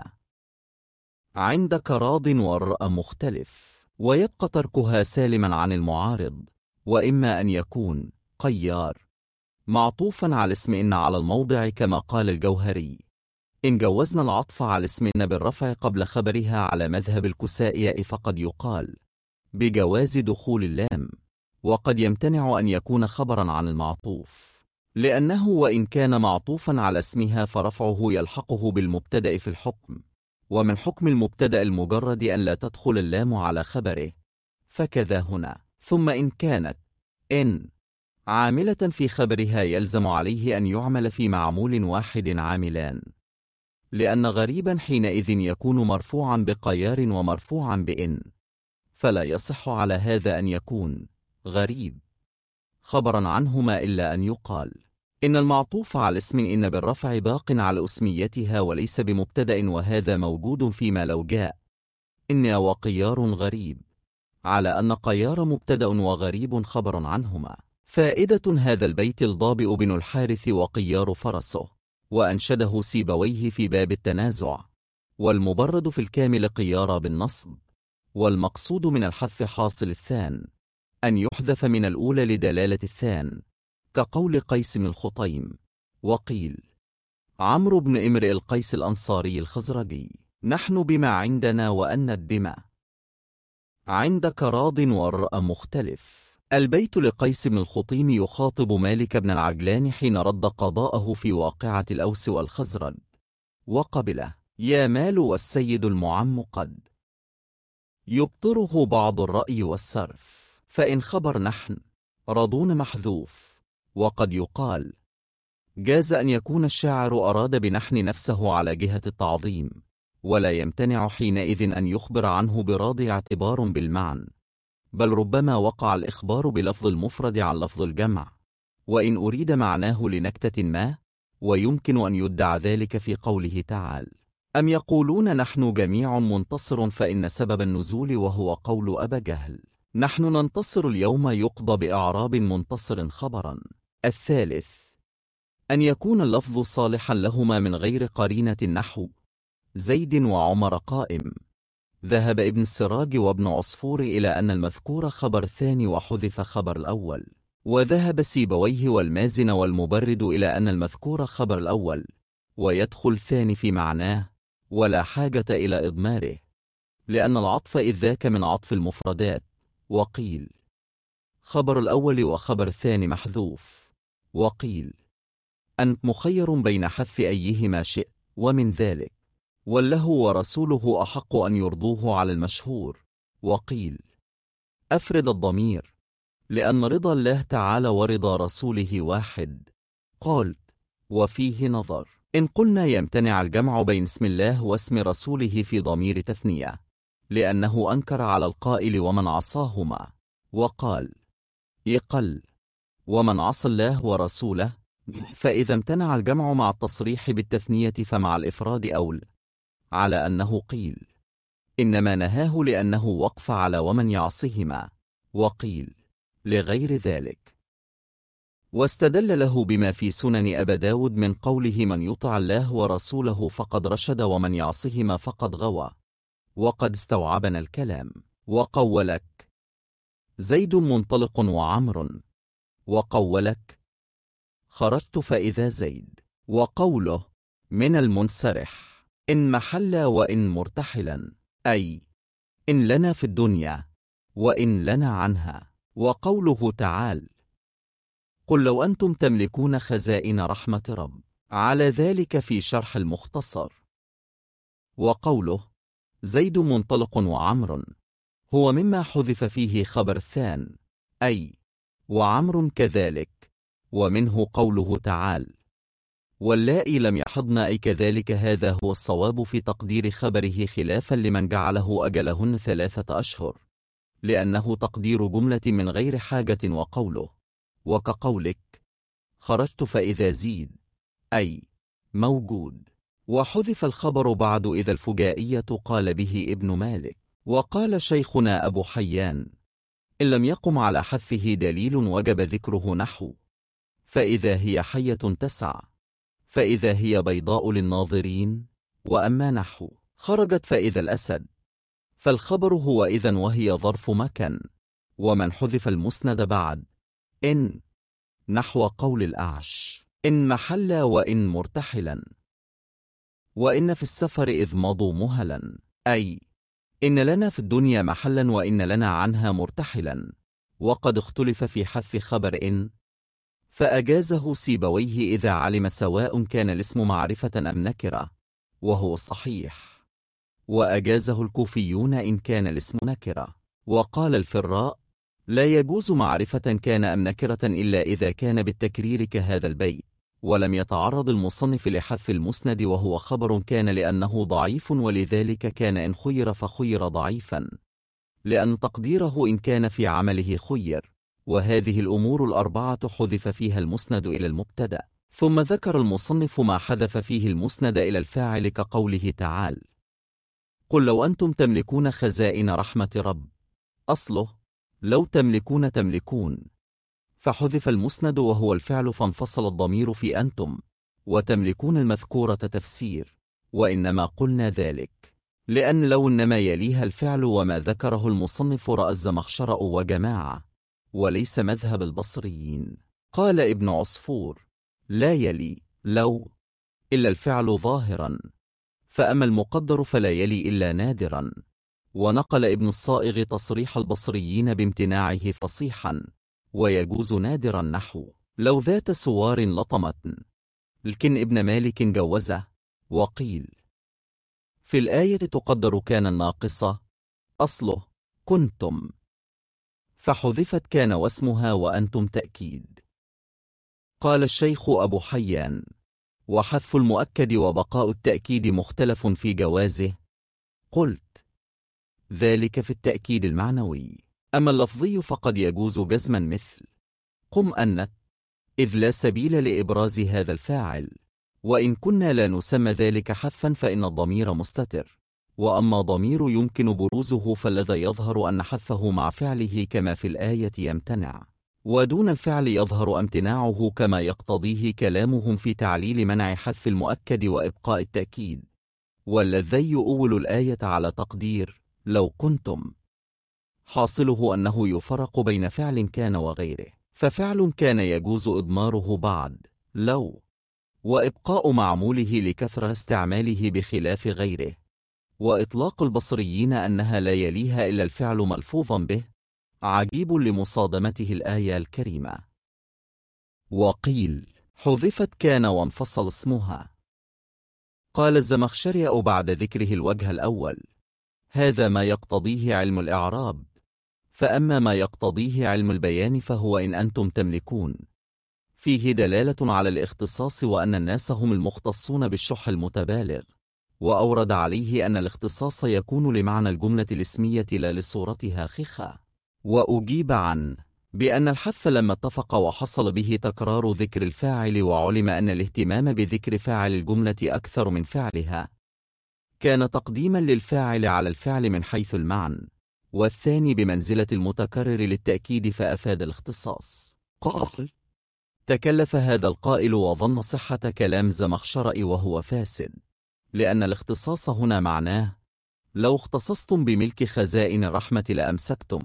عندك راض والرأى مختلف، ويبقى تركها سالما عن المعارض. وإما أن يكون قيار معطوفا على اسم إن على الموضع كما قال الجوهري إن جوزنا العطف على اسم إن بالرفع قبل خبرها على مذهب الكسائي فقد يقال بجواز دخول اللام، وقد يمتنع أن يكون خبرا عن المعطوف، لأنه وإن كان معطوفا على اسمها فرفعه يلحقه بالمبتدأ في الحكم، ومن حكم المبتدأ المجرد أن لا تدخل اللام على خبره، فكذا هنا. ثم إن كانت إن عاملة في خبرها يلزم عليه أن يعمل في معمول واحد عاملان، لأن غريبا حينئذ يكون مرفوعا بقيار ومرفوعا بإن، فلا يصح على هذا أن يكون غريب خبرا عنهما، إلا أن يقال إن المعطوف على اسم إن بالرفع باق على اسميتها وليس بمبتدأ، وهذا موجود فيما لو جاء إن وقيار غريب، على أن قيار مبتدأ وغريب خبر عنهما. فائدة هذا البيت الضابئ بن الحارث وقيار فرسه، وأنشده سيبويه في باب التنازع، والمبرد في الكامل قيار بالنصب، والمقصود من الحذف حاصل الثان أن يحذف من الأولى لدلالة الثان، كقول قيس بن الخطيم. وقيل عمرو بن امرئ القيس الأنصاري الخزرجي نحن بما عندنا وأن الدماء عندك راض والرأى مختلف. البيت لقيس بن الخطيم يخاطب مالك بن العجلان حين رد قضاءه في واقعة الأوس والخزرج، وقبله يا مال والسيد المعم قد يبطره بعض الرأي والسرف، فإن خبر نحن رضون محذوف. وقد يقال جاز أن يكون الشاعر أراد بنحن نفسه على جهة التعظيم، ولا يمتنع حينئذ أن يخبر عنه براضي اعتبار بالمعنى، بل ربما وقع الإخبار بلفظ المفرد عن لفظ الجمع، وإن أريد معناه لنكتة ما، ويمكن أن يدعى ذلك في قوله تعالى أم يقولون نحن جميع منتصر، فإن سبب النزول وهو قول أبا جهل نحن ننتصر اليوم يقضى بإعراب منتصر خبرا. الثالث أن يكون اللفظ صالحا لهما من غير قرينة، النحو زيد وعمر قائم. ذهب ابن السراج وابن عصفور إلى أن المذكور خبر الثاني وحذف خبر الأول، وذهب سيبويه والمازن والمبرد إلى أن المذكور خبر الأول ويدخل الثاني في معناه، ولا حاجة إلى إضماره، لأن العطف إذ ذاك من عطف المفردات. وقيل خبر الأول وخبر الثاني محذوف. وقيل أنت مخير بين حذف أيهما شئ، ومن ذلك والله ورسوله أحق أن يرضوه على المشهور. وقيل أفرد الضمير، لأن رضا الله تعالى ورضا رسوله واحد. قالت وفيه نظر إن قلنا يمتنع الجمع بين اسم الله واسم رسوله في ضمير تثنية، لأنه أنكر على القائل ومن عصاهما، وقال يقل ومن عصى الله ورسوله، فإذا امتنع الجمع مع التصريح بالتثنية فمع الإفراد أولى، على أنه قيل إنما نهاه لأنه وقف على ومن يعصهما، وقيل لغير ذلك. واستدل له بما في سنن أبا داود من قوله من يطع الله ورسوله فقد رشد ومن يعصهما فقد غوى. وقد استوعبنا الكلام. وقولك زيد منطلق وعمر وقولك خرجت فإذا زيد. وقوله من المنسرح إن محلا وإن مرتحلا، أي إن لنا في الدنيا وإن لنا عنها. وقوله تعالى قل لو أنتم تملكون خزائن رحمة رب، على ذلك في شرح المختصر. وقوله زيد منطلق وعمر هو مما حذف فيه خبر الثان، أي وعمر كذلك. ومنه قوله تعالى واللائي لم يحضن، أي كذلك. هذا هو الصواب في تقدير خبره، خلافا لمن جعله أجلهن 3 أشهر، لأنه تقدير جملة من غير حاجة. وقوله وكقولك خرجت فإذا زيد، أي موجود. وحذف الخبر بعد إذا الفجائية قال به ابن مالك. وقال شيخنا أبو حيان إن لم يقم على حذفه دليل وجب ذكره، نحو فإذا هي حية تسعى، فإذا هي بيضاء للناظرين. وأما نحو خرجت فإذا الأسد، فالخبر هو إذن وهي ظرف مكان. ومن حذف المسند بعد إن، نحو قول الأعش إن محلا وإن مرتحلا. وإن في السفر إذ مضوا مهلا، أي إن لنا في الدنيا محلا وإن لنا عنها مرتحلا. وقد اختلف في حذف خبر إن، فأجازه سيبويه إذا علم سواء كان الاسم معرفة أم نكرة، وهو الصحيح. وأجازه الكوفيون إن كان الاسم نكرة. وقال الفراء لا يجوز معرفة كان أم نكرة إلا إذا كان بالتكرير كهذا البيت. ولم يتعرض المصنف لحذف المسند وهو خبر كان لأنه ضعيف، ولذلك كان إن خير فخير ضعيفا، لأن تقديره إن كان في عمله خير. وهذه الأمور ال4 حذف فيها المسند إلى المبتدأ، ثم ذكر المصنف ما حذف فيه المسند إلى الفاعل، كقوله تعالى قل لو أنتم تملكون خزائن رحمة رب، أصله لو تملكون تملكون، فحذف المسند وهو الفعل، فانفصل الضمير في أنتم. وتملكون المذكورة تفسير، وإنما قلنا ذلك لأن لو إنما يليها الفعل، وما ذكره المصنف رأى الزمخشري وجماعة، وليس مذهب البصريين. قال ابن عصفور لا يلي لو إلا الفعل ظاهرا، فأما المقدر فلا يلي إلا نادرا. ونقل ابن الصائغ تصريح البصريين بامتناعه فصيحا، ويجوز نادرا، نحو لو ذات سوار لطمت، لكن ابن مالك جوزه. وقيل في الآية تقدر كان الناقصة، أصله كنتم، فحذفت كان واسمها وأنتم تأكيد. قال الشيخ أبو حيان وحذف المؤكد وبقاء التأكيد مختلف في جوازه. قلت ذلك في التأكيد المعنوي، أما اللفظي فقد يجوز جزما، مثل قم أنت، إذ لا سبيل لإبراز هذا الفاعل. وإن كنا لا نسمى ذلك حذفا فإن الضمير مستتر، وأما ضمير يمكن بروزه فالذي يظهر أن حذفه مع فعله كما في الآية يمتنع، ودون الفعل يظهر امتناعه كما يقتضيه كلامهم في تعليل منع حذف المؤكد وإبقاء التأكيد. والذي يؤول الآية على تقدير لو كنتم، حاصله أنه يفرق بين فعل كان وغيره، ففعل كان يجوز إضماره بعد لو، وإبقاء معموله لكثرة استعماله بخلاف غيره. وإطلاق البصريين أنها لا يليها إلا الفعل ملفوظا به عجيب لمصادمته الآية الكريمة. وقيل حذفت كان وانفصل اسمها. قال الزمخشري بعد ذكره الوجه الأول هذا ما يقتضيه علم الإعراب، فأما ما يقتضيه علم البيان فهو إن أنتم تملكون، فيه دلالة على الاختصاص وأن الناس هم المختصون بالشح المتبالغ. وأورد عليه أن الاختصاص يكون لمعنى الجملة الاسمية لا لصورتها خخة. وأجيب عنه بأن الحذف لما اتفق وحصل به تكرار ذكر الفاعل، وعلم أن الاهتمام بذكر فاعل الجملة أكثر من فعلها، كان تقديما للفاعل على الفعل من حيث المعنى، والثاني بمنزلة المتكرر للتأكيد، فأفاد الاختصاص. قال تكلف هذا القائل وظن صحة كلام زمخشري وهو فاسد، لأن الاختصاص هنا معناه لو اختصصتم بملك خزائن الرحمة لأمسكتم،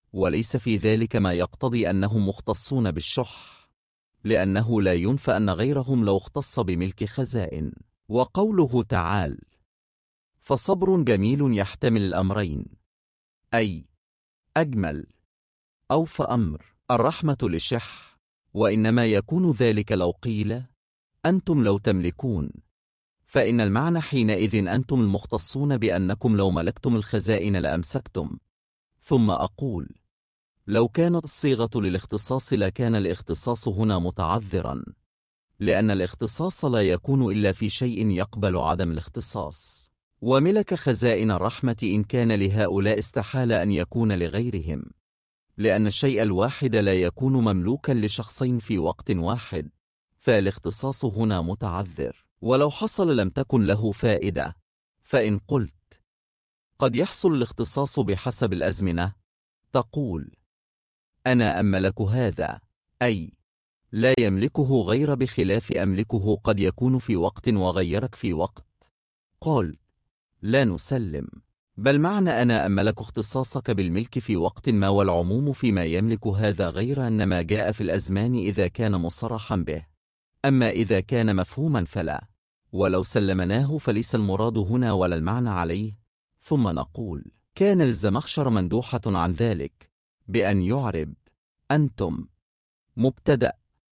وليس في ذلك ما يقتضي أنهم مختصون بالشح، لأنه لا ينفى أن غيرهم لو اختص بملك خزائن. وقوله تعالى: فصبر جميل يحتمل الأمرين، أي أجمل أو فأمر الرحمة للشح، وإنما يكون ذلك لو قيل أنتم لو تملكون، فإن المعنى حينئذ أنتم المختصون بأنكم لو ملكتم الخزائن لأمسكتم. ثم أقول: لو كانت الصيغة للاختصاص لكان الاختصاص هنا متعذرا، لأن الاختصاص لا يكون إلا في شيء يقبل عدم الاختصاص، وملك خزائن الرحمة إن كان لهؤلاء استحال أن يكون لغيرهم، لأن الشيء الواحد لا يكون مملوكا لشخصين في وقت واحد، فالاختصاص هنا متعذر. ولو حصل لم تكن له فائدة، فإن قلت قد يحصل الاختصاص بحسب الأزمنة، تقول: أنا أملك هذا، أي لا يملكه غير، بخلاف أملكه قد يكون في وقت وغيرك في وقت. قال: لا نسلم، بل معنى أنا أملك اختصاصك بالملك في وقت ما، والعموم فيما يملك هذا، غير أن ما جاء في الأزمان إذا كان مصرحا به، أما إذا كان مفهوما فلا، ولو سلمناه فليس المراد هنا ولا المعنى عليه. ثم نقول: كان الزمخشر مندوحة عن ذلك بأن يعرب أنتم مبتدأ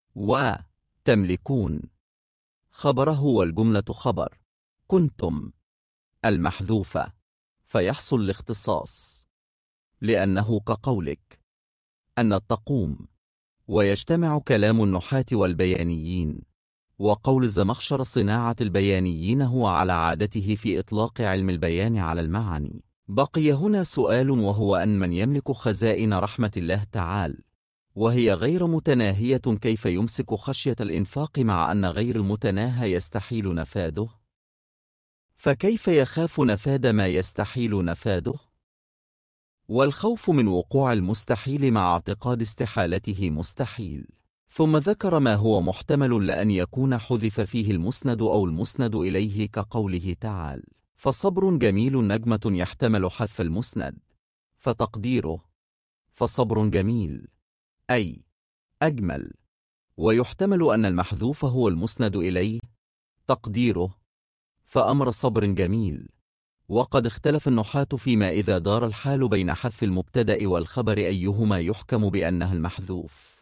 وتملكون خبره، والجملة خبر كنتم المحذوفة، فيحصل الاختصاص، لأنه كقولك أن تقوم، ويجتمع كلام النحاة والبيانيين، وقول الزمخشر صناعة البيانيين هو على عادته في إطلاق علم البيان على المعاني. بقي هنا سؤال، وهو أن من يملك خزائن رحمة الله تعالى وهي غير متناهية، كيف يمسك خشية الإنفاق مع أن غير المتناهى يستحيل نفاذه؟ فكيف يخاف نفاذ ما يستحيل نفاذه؟ والخوف من وقوع المستحيل مع اعتقاد استحالته مستحيل. ثم ذكر ما هو محتمل لأن يكون حذف فيه المسند أو المسند إليه، كقوله تعالى: فصبر جميل نجمة يحتمل حذف المسند، فتقديره فصبر جميل أي أجمل، ويحتمل أن المحذوف هو المسند إليه، تقديره فأمر صبر جميل. وقد اختلف النحاة فيما إذا دار الحال بين حذف المبتدأ والخبر أيهما يحكم بأنها المحذوف.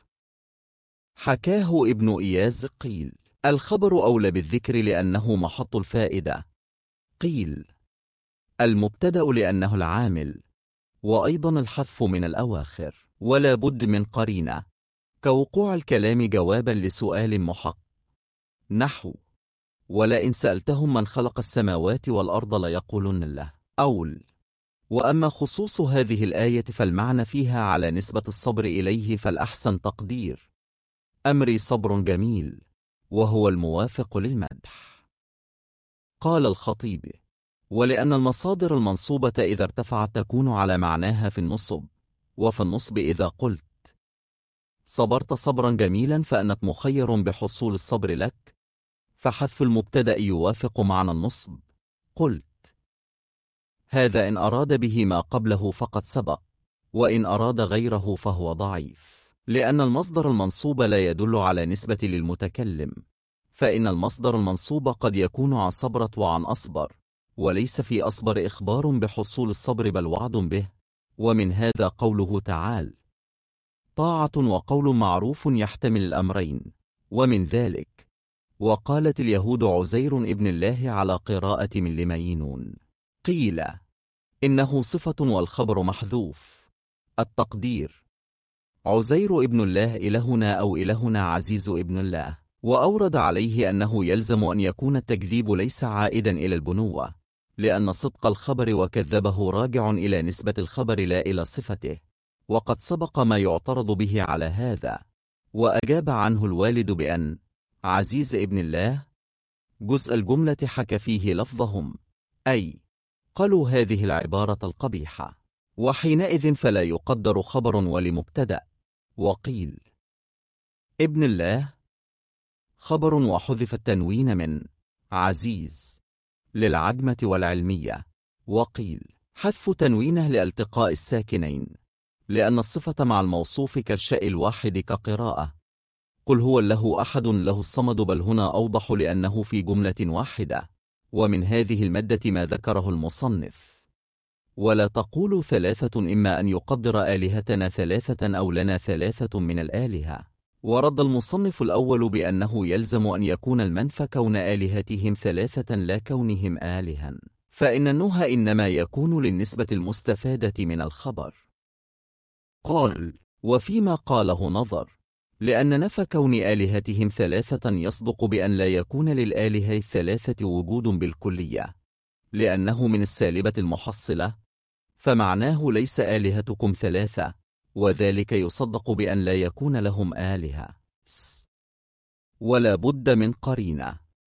حكاه ابن إياز قيل: الخبر أولى بالذكر لأنه محط الفائدة، قيل المبتدأ لأنه العامل، وأيضا الحذف من الأواخر، ولا بد من قرينة، كوقوع الكلام جوابا لسؤال محق، نحو: ولئن سألتهم من خلق السماوات والأرض ليقولن الله، أول. وأما خصوص هذه الآية فالمعنى فيها على نسبة الصبر إليه، فالأحسن تقدير أمري صبر جميل، وهو الموافق للمدح. قال الخطيب: ولأن المصادر المنصوبة إذا ارتفعت تكون على معناها في النصب، وفي النصب إذا قلت صبرت صبرا جميلا فأنت مخير بحصول الصبر لك، فحذف المبتدأ يوافق معنى النصب. قلت هذا إن أراد به ما قبله فقد سبق، وإن أراد غيره فهو ضعيف، لأن المصدر المنصوب لا يدل على نسبة للمتكلم، فإن المصدر المنصوب قد يكون عن صبرت وعن أصبر، وليس في أصبر إخبار بحصول الصبر بل وعد به. ومن هذا قوله تعالى: طاعة وقول معروف يحتمل الأمرين. ومن ذلك: وقالت اليهود عزير ابن الله على قراءة من لمينون، قيل إنه صفة والخبر محذوف، التقدير عزير ابن الله إلهنا أو إلهنا عزيز ابن الله. وأورد عليه أنه يلزم أن يكون التكذيب ليس عائدا إلى البنوة، لأن صدق الخبر وكذبه راجع إلى نسبة الخبر لا إلى صفته، وقد سبق ما يعترض به على هذا، وأجاب عنه الوالد بأن عزيز ابن الله جزء الجملة حكى فيه لفظهم، أي قالوا هذه العبارة القبيحة، وحينئذ فلا يقدر خبر ولمبتدأ. وقيل ابن الله خبر وحذف التنوين من عزيز للعجمة والعلمية، وقيل حذف تنوينه لالتقاء الساكنين، لأن الصفة مع الموصوف كالشيء الواحد كقراءة. قل هو الله أحد له الصمد، بل هنا أوضح لأنه في جملة واحدة. ومن هذه المادة ما ذكره المصنف: ولا تقولوا ثلاثة، إما أن يقدر آلهتنا ثلاثة أو لنا ثلاثة من الآلهة. ورد المصنف الأول بأنه يلزم أن يكون المنفى كون آلهتهم ثلاثة لا كونهم آلها، فإن النهى إنما يكون للنسبة المستفادة من الخبر. قال: وفيما قاله نظر، لأن نفى كون آلهتهم ثلاثة يصدق بأن لا يكون للآلهة الثلاثة وجود بالكلية، لأنه من السالبة المحصلة، فمعناه ليس آلهتكم ثلاثة، وذلك يصدق بأن لا يكون لهم آلهة. ولا بد من قرينة.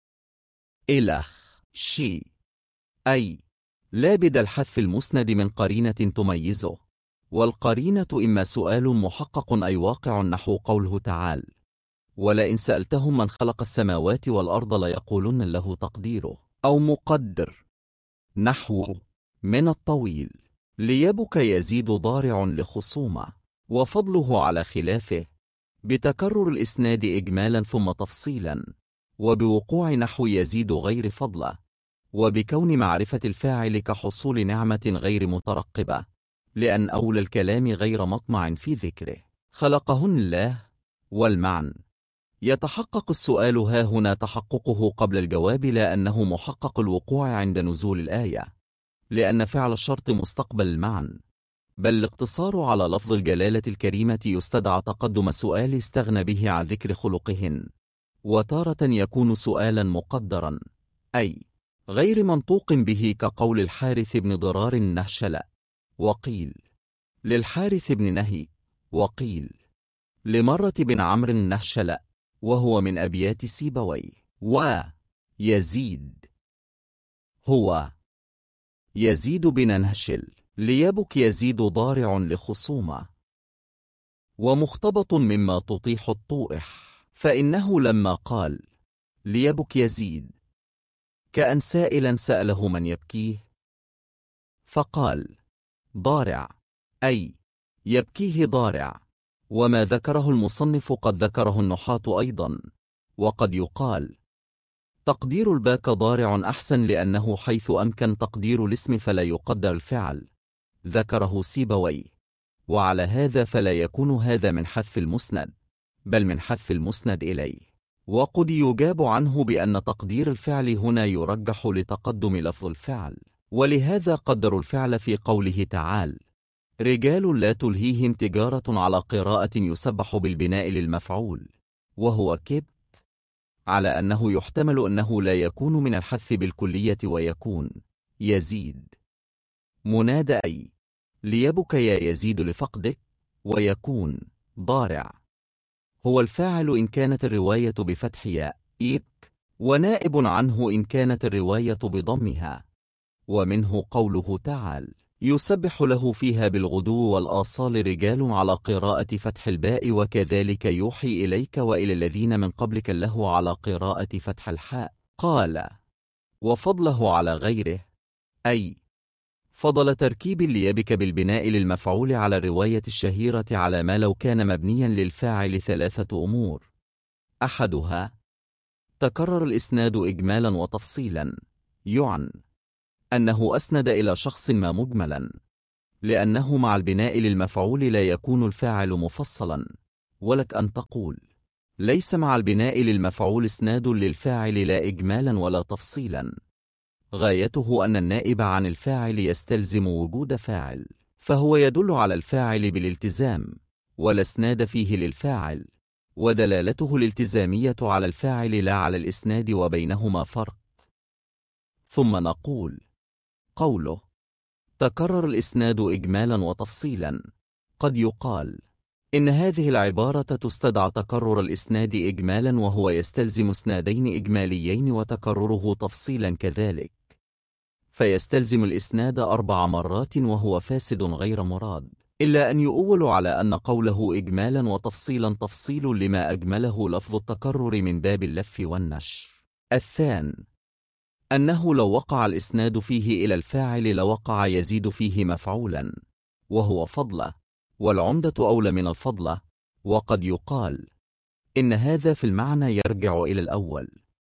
إلخ شي أي لا بد الحذف المسند من قرينة تميزه، والقرينة إما سؤال محقق أي واقع، نحو قوله تعالى: ولئن سألتهم من خلق السماوات والأرض ليقولن له تقديره، أو مقدر، نحو من الطويل. ليبك يزيد ضارع لخصومة، وفضله على خلافه بتكرر الإسناد إجمالا ثم تفصيلا، وبوقوع نحو يزيد غير فضله، وبكون معرفة الفاعل كحصول نعمة غير مترقبة، لأن أولى الكلام غير مطمع في ذكره خلقهن الله. والمعنى يتحقق السؤال ها هنا تحققه قبل الجواب، لا أنه محقق الوقوع عند نزول الآية، لأن فعل الشرط مستقبل المعنى، بل الاقتصار على لفظ الجلالة الكريمة يستدعى تقدم سؤال استغنى به عن ذكر خلقهن، وتارة يكون سؤالا مقدرا أي غير منطوق به، كقول الحارث بن ضرار النهشل، وقيل للحارث بن نهي، وقيل لمرة بن عمرو النهشل، وهو من أبيات سيبويه. ويزيد هو يزيد بن نهشل، ليبك يزيد ضارع لخصومة، ومختبط مما تطيح الطوئح، فإنه لما قال ليبك يزيد كأن سائلا سأله من يبكيه، فقال ضارع أي يبكيه ضارع. وما ذكره المصنف قد ذكره النحاة أيضا، وقد يقال تقدير الباك ضارع أحسن، لأنه حيث أمكن تقدير الاسم فلا يقدر الفعل، ذكره سيبويه. وعلى هذا فلا يكون هذا من حذف المسند، بل من حذف المسند إليه. وقد يجاب عنه بأن تقدير الفعل هنا يرجح لتقدم لفظ الفعل، ولهذا قدروا الفعل في قوله تعالى: رجال لا تلهيهم تجارة، على قراءة يسبح بالبناء للمفعول، وهو كبت، على أنه يحتمل أنه لا يكون من الحذف بالكلية، ويكون يزيد منادى أي ليبك يا يزيد لفقدك، ويكون ضارع هو الفاعل إن كانت الرواية بفتح ياء إبك، ونائب عنه إن كانت الرواية بضمها. ومنه قوله تعالى: يسبح له فيها بالغدو والآصال رجال، على قراءة فتح الباء، وكذلك يوحي إليك وإلى الذين من قبلك له على قراءة فتح الحاء. قال: وفضله على غيره أي فضل تركيب ليبك بالبناء للمفعول على الرواية الشهيرة على ما لو كان مبنيا للفاعل 3 أمور: أحدها تكرر الإسناد إجمالا وتفصيلا، يعن أنه أسند إلى شخص ما مجملا، لأنه مع البناء للمفعول لا يكون الفاعل مفصلا. ولك أن تقول ليس مع البناء للمفعول إسناد للفاعل لا إجمالا ولا تفصيلا، غايته أن النائب عن الفاعل يستلزم وجود فاعل، فهو يدل على الفاعل بالالتزام، ولا إسناد فيه للفاعل، ودلالته الالتزامية على الفاعل لا على الإسناد، وبينهما فرق. ثم نقول قوله تكرر الإسناد إجمالا وتفصيلا، قد يقال إن هذه العبارة تستدعى تكرر الإسناد إجمالا، وهو يستلزم إسنادين إجماليين، وتكرره تفصيلا كذلك، فيستلزم الإسناد 4 مرات، وهو فاسد غير مراد، إلا أن يؤول على أن قوله إجمالا وتفصيلا تفصيل لما أجمله لفظ التكرر من باب اللف والنشر. الثاني أنه لو وقع الإسناد فيه إلى الفاعل لوقع يزيد فيه مفعولا، وهو فضله، والعمدة أولى من الفضلة، وقد يقال إن هذا في المعنى يرجع إلى الأول.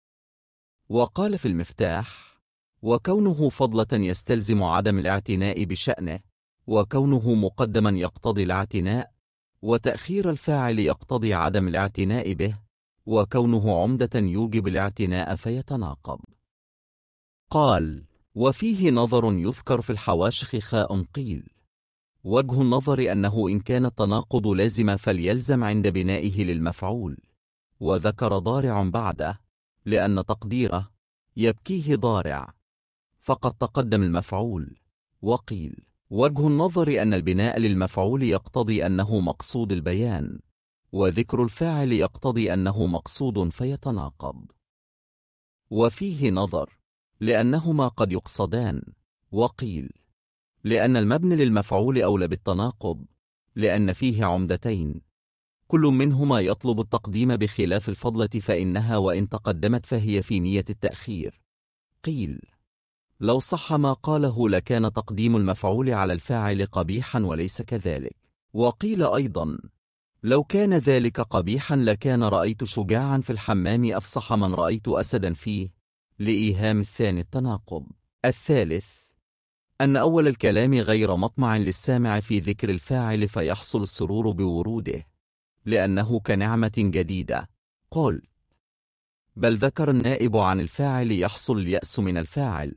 وقال في المفتاح: وكونه فضلة يستلزم عدم الاعتناء بشأنه، وكونه مقدما يقتضي الاعتناء، وتأخير الفاعل يقتضي عدم الاعتناء به، وكونه عمدة يوجب الاعتناء فيتناقض. قال: وفيه نظر يذكر في الحواشخ خاء. قيل: وجه النظر أنه إن كان التناقض لازم فليلزم عند بنائه للمفعول، وذكر ضارع بعده لأن تقديره يبكيه ضارع، فقد تقدم المفعول. وقيل: وجه النظر أن البناء للمفعول يقتضي أنه مقصود البيان، وذكر الفاعل يقتضي أنه مقصود فيتناقض. وفيه نظر لأنهما قد يقصدان. وقيل: لأن المبني للمفعول أولى بالتناقض، لأن فيه عمدتين كل منهما يطلب التقديم بخلاف الفضلة، فإنها وإن تقدمت فهي في نية التأخير. قيل: لو صح ما قاله لكان تقديم المفعول على الفاعل قبيحا وليس كذلك. وقيل أيضا: لو كان ذلك قبيحا لكان رأيت شجاعا في الحمام أفصح من رأيت أسدا فيه، لإيهام الثاني التناقض. الثالث أن أول الكلام غير مطمع للسامع في ذكر الفاعل فيحصل السرور بوروده، لأنه كنعمة جديدة. قل: بل ذكر النائب عن الفاعل يحصل اليأس من الفاعل،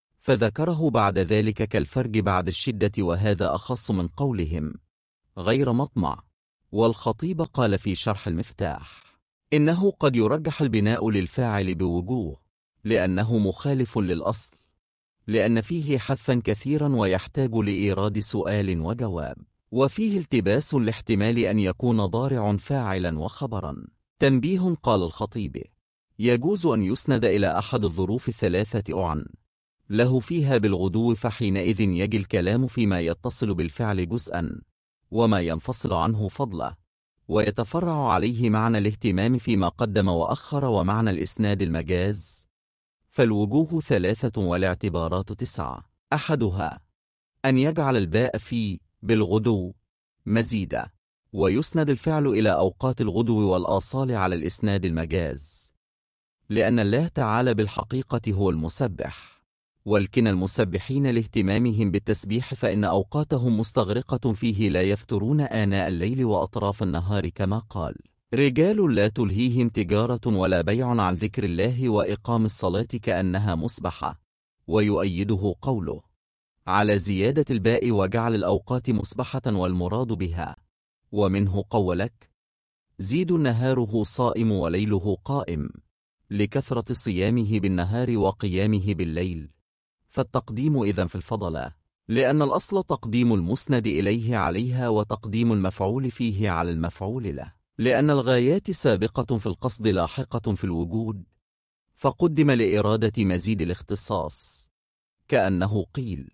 فذكره بعد ذلك كالفرج بعد الشدة، وهذا أخص من قولهم غير مطمع. والخطيب قال في شرح المفتاح: إنه قد يرجح البناء للفاعل بوجوه، لأنه مخالف للأصل، لأن فيه حذفا كثيرا ويحتاج لإيراد سؤال وجواب، وفيه التباس لاحتمال أن يكون ضارع فاعلا وخبرا. تنبيه: قال الخطيب: يجوز أن يسند إلى أحد الظروف الثلاثة أعن له فيها بالغدو، فحينئذ يجي الكلام فيما يتصل بالفعل جزءا، وما ينفصل عنه فضله، ويتفرع عليه معنى الاهتمام فيما قدم وأخر، ومعنى الإسناد المجاز. فالوجوه ثلاثة والاعتبارات 9. أحدها أن يجعل الباء في بالغدو مزيدة، ويسند الفعل إلى أوقات الغدو والآصال على الإسناد المجاز، لأن الله تعالى بالحقيقة هو المسبح، ولكن المسبحين لاهتمامهم بالتسبيح فإن أوقاتهم مستغرقة فيه لا يفترون آناء الليل وأطراف النهار، كما قال: رجال لا تلهيهم تجارة ولا بيع عن ذكر الله وإقام الصلاة كأنها مسبحة. ويؤيده قوله على زيادة الباء وجعل الأوقات مسبحة والمراد بها. ومنه قولك: زيد نهاره صائم وليله قائم، لكثرة صيامه بالنهار وقيامه بالليل. فالتقديم إذن في الفضلة، لأن الأصل تقديم المسند إليه عليها، وتقديم المفعول فيه على المفعول له، لأن الغايات سابقة في القصد لاحقة في الوجود، فقدم لإرادة مزيد الاختصاص، كأنه قيل: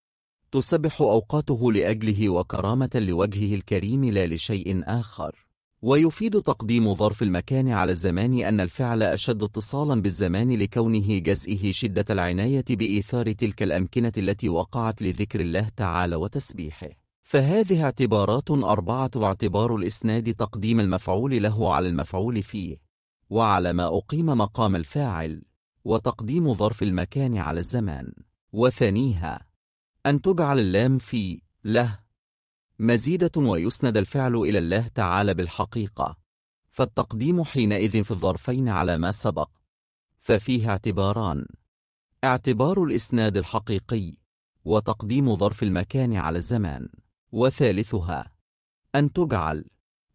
تسبح أوقاته لأجله وكرامة لوجهه الكريم لا لشيء آخر. ويفيد تقديم ظرف المكان على الزمان أن الفعل أشد اتصالا بالزمان لكونه جزئه شدة العناية بإيثار تلك الأمكنة التي وقعت لذكر الله تعالى وتسبيحه. فهذه اعتبارات 4: اعتبار الإسناد تقديم المفعول له على المفعول فيه، وعلى ما أقيم مقام الفاعل، وتقديم ظرف المكان على الزمان. وثانيها أن تجعل اللام في له مزيدة ويسند الفعل إلى الله تعالى بالحقيقة، فالتقديم حينئذ في الظرفين على ما سبق. ففيه اعتباران: اعتبار الإسناد الحقيقي، وتقديم ظرف المكان على الزمان. وثالثها أن تجعل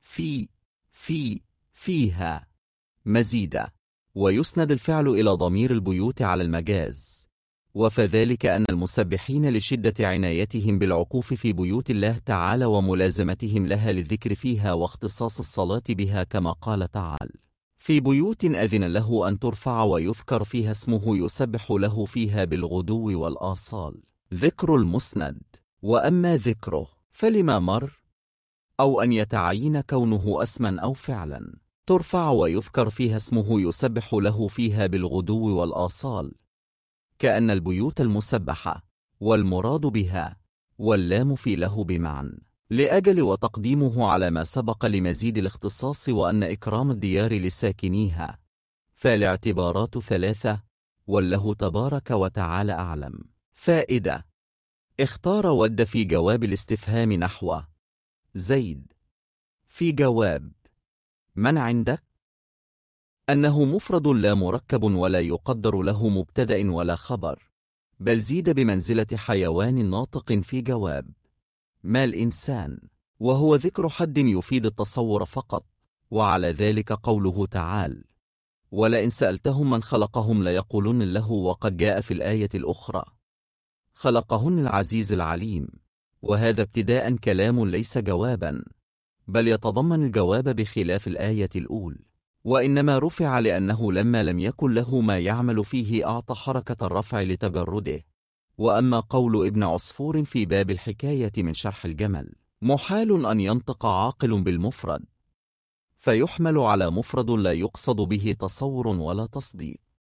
فيها مزيدة ويسند الفعل إلى ضمير البيوت على المجاز. وفذلك أن المسبحين لشدة عنايتهم بالعكوف في بيوت الله تعالى وملازمتهم لها للذكر فيها واختصاص الصلاة بها، كما قال تعالى: في بيوت أذن له أن ترفع ويذكر فيها اسمه يسبح له فيها بالغدو والآصال. ذكر المسند. وأما ذكره فلما مر، أو أن يتعين كونه اسما أو فعلا، ترفع ويذكر فيها اسمه يسبح له فيها بالغدو والآصال، كأن البيوت المسبحة والمراد بها واللام في له بمعنى لأجل وتقديمه على ما سبق لمزيد الاختصاص وأن إكرام الديار لساكنيها، فالاعتبارات ثلاثة، والله تبارك وتعالى أعلم. فائدة: اختار ود في جواب الاستفهام نحو زيد في جواب من عندك أنه مفرد لا مركب ولا يقدر له مبتدأ ولا خبر، بل زيد بمنزلة حيوان ناطق في جواب ما الإنسان، وهو ذكر حد يفيد التصور فقط. وعلى ذلك قوله تعالى: ولئن سألتهم من خلقهم ليقولن له، وقد جاء في الآية الأخرى: خلقهن العزيز العليم. وهذا ابتداء كلام ليس جوابا، بل يتضمن الجواب بخلاف الآية الأولى، وإنما رفع لأنه لما لم يكن له ما يعمل فيه أعطى حركة الرفع لتجرده. وأما قول ابن عصفور في باب الحكاية من شرح الجمل: محال أن ينطق عاقل بالمفرد، فيحمل على مفرد لا يقصد به تصور ولا تصديق.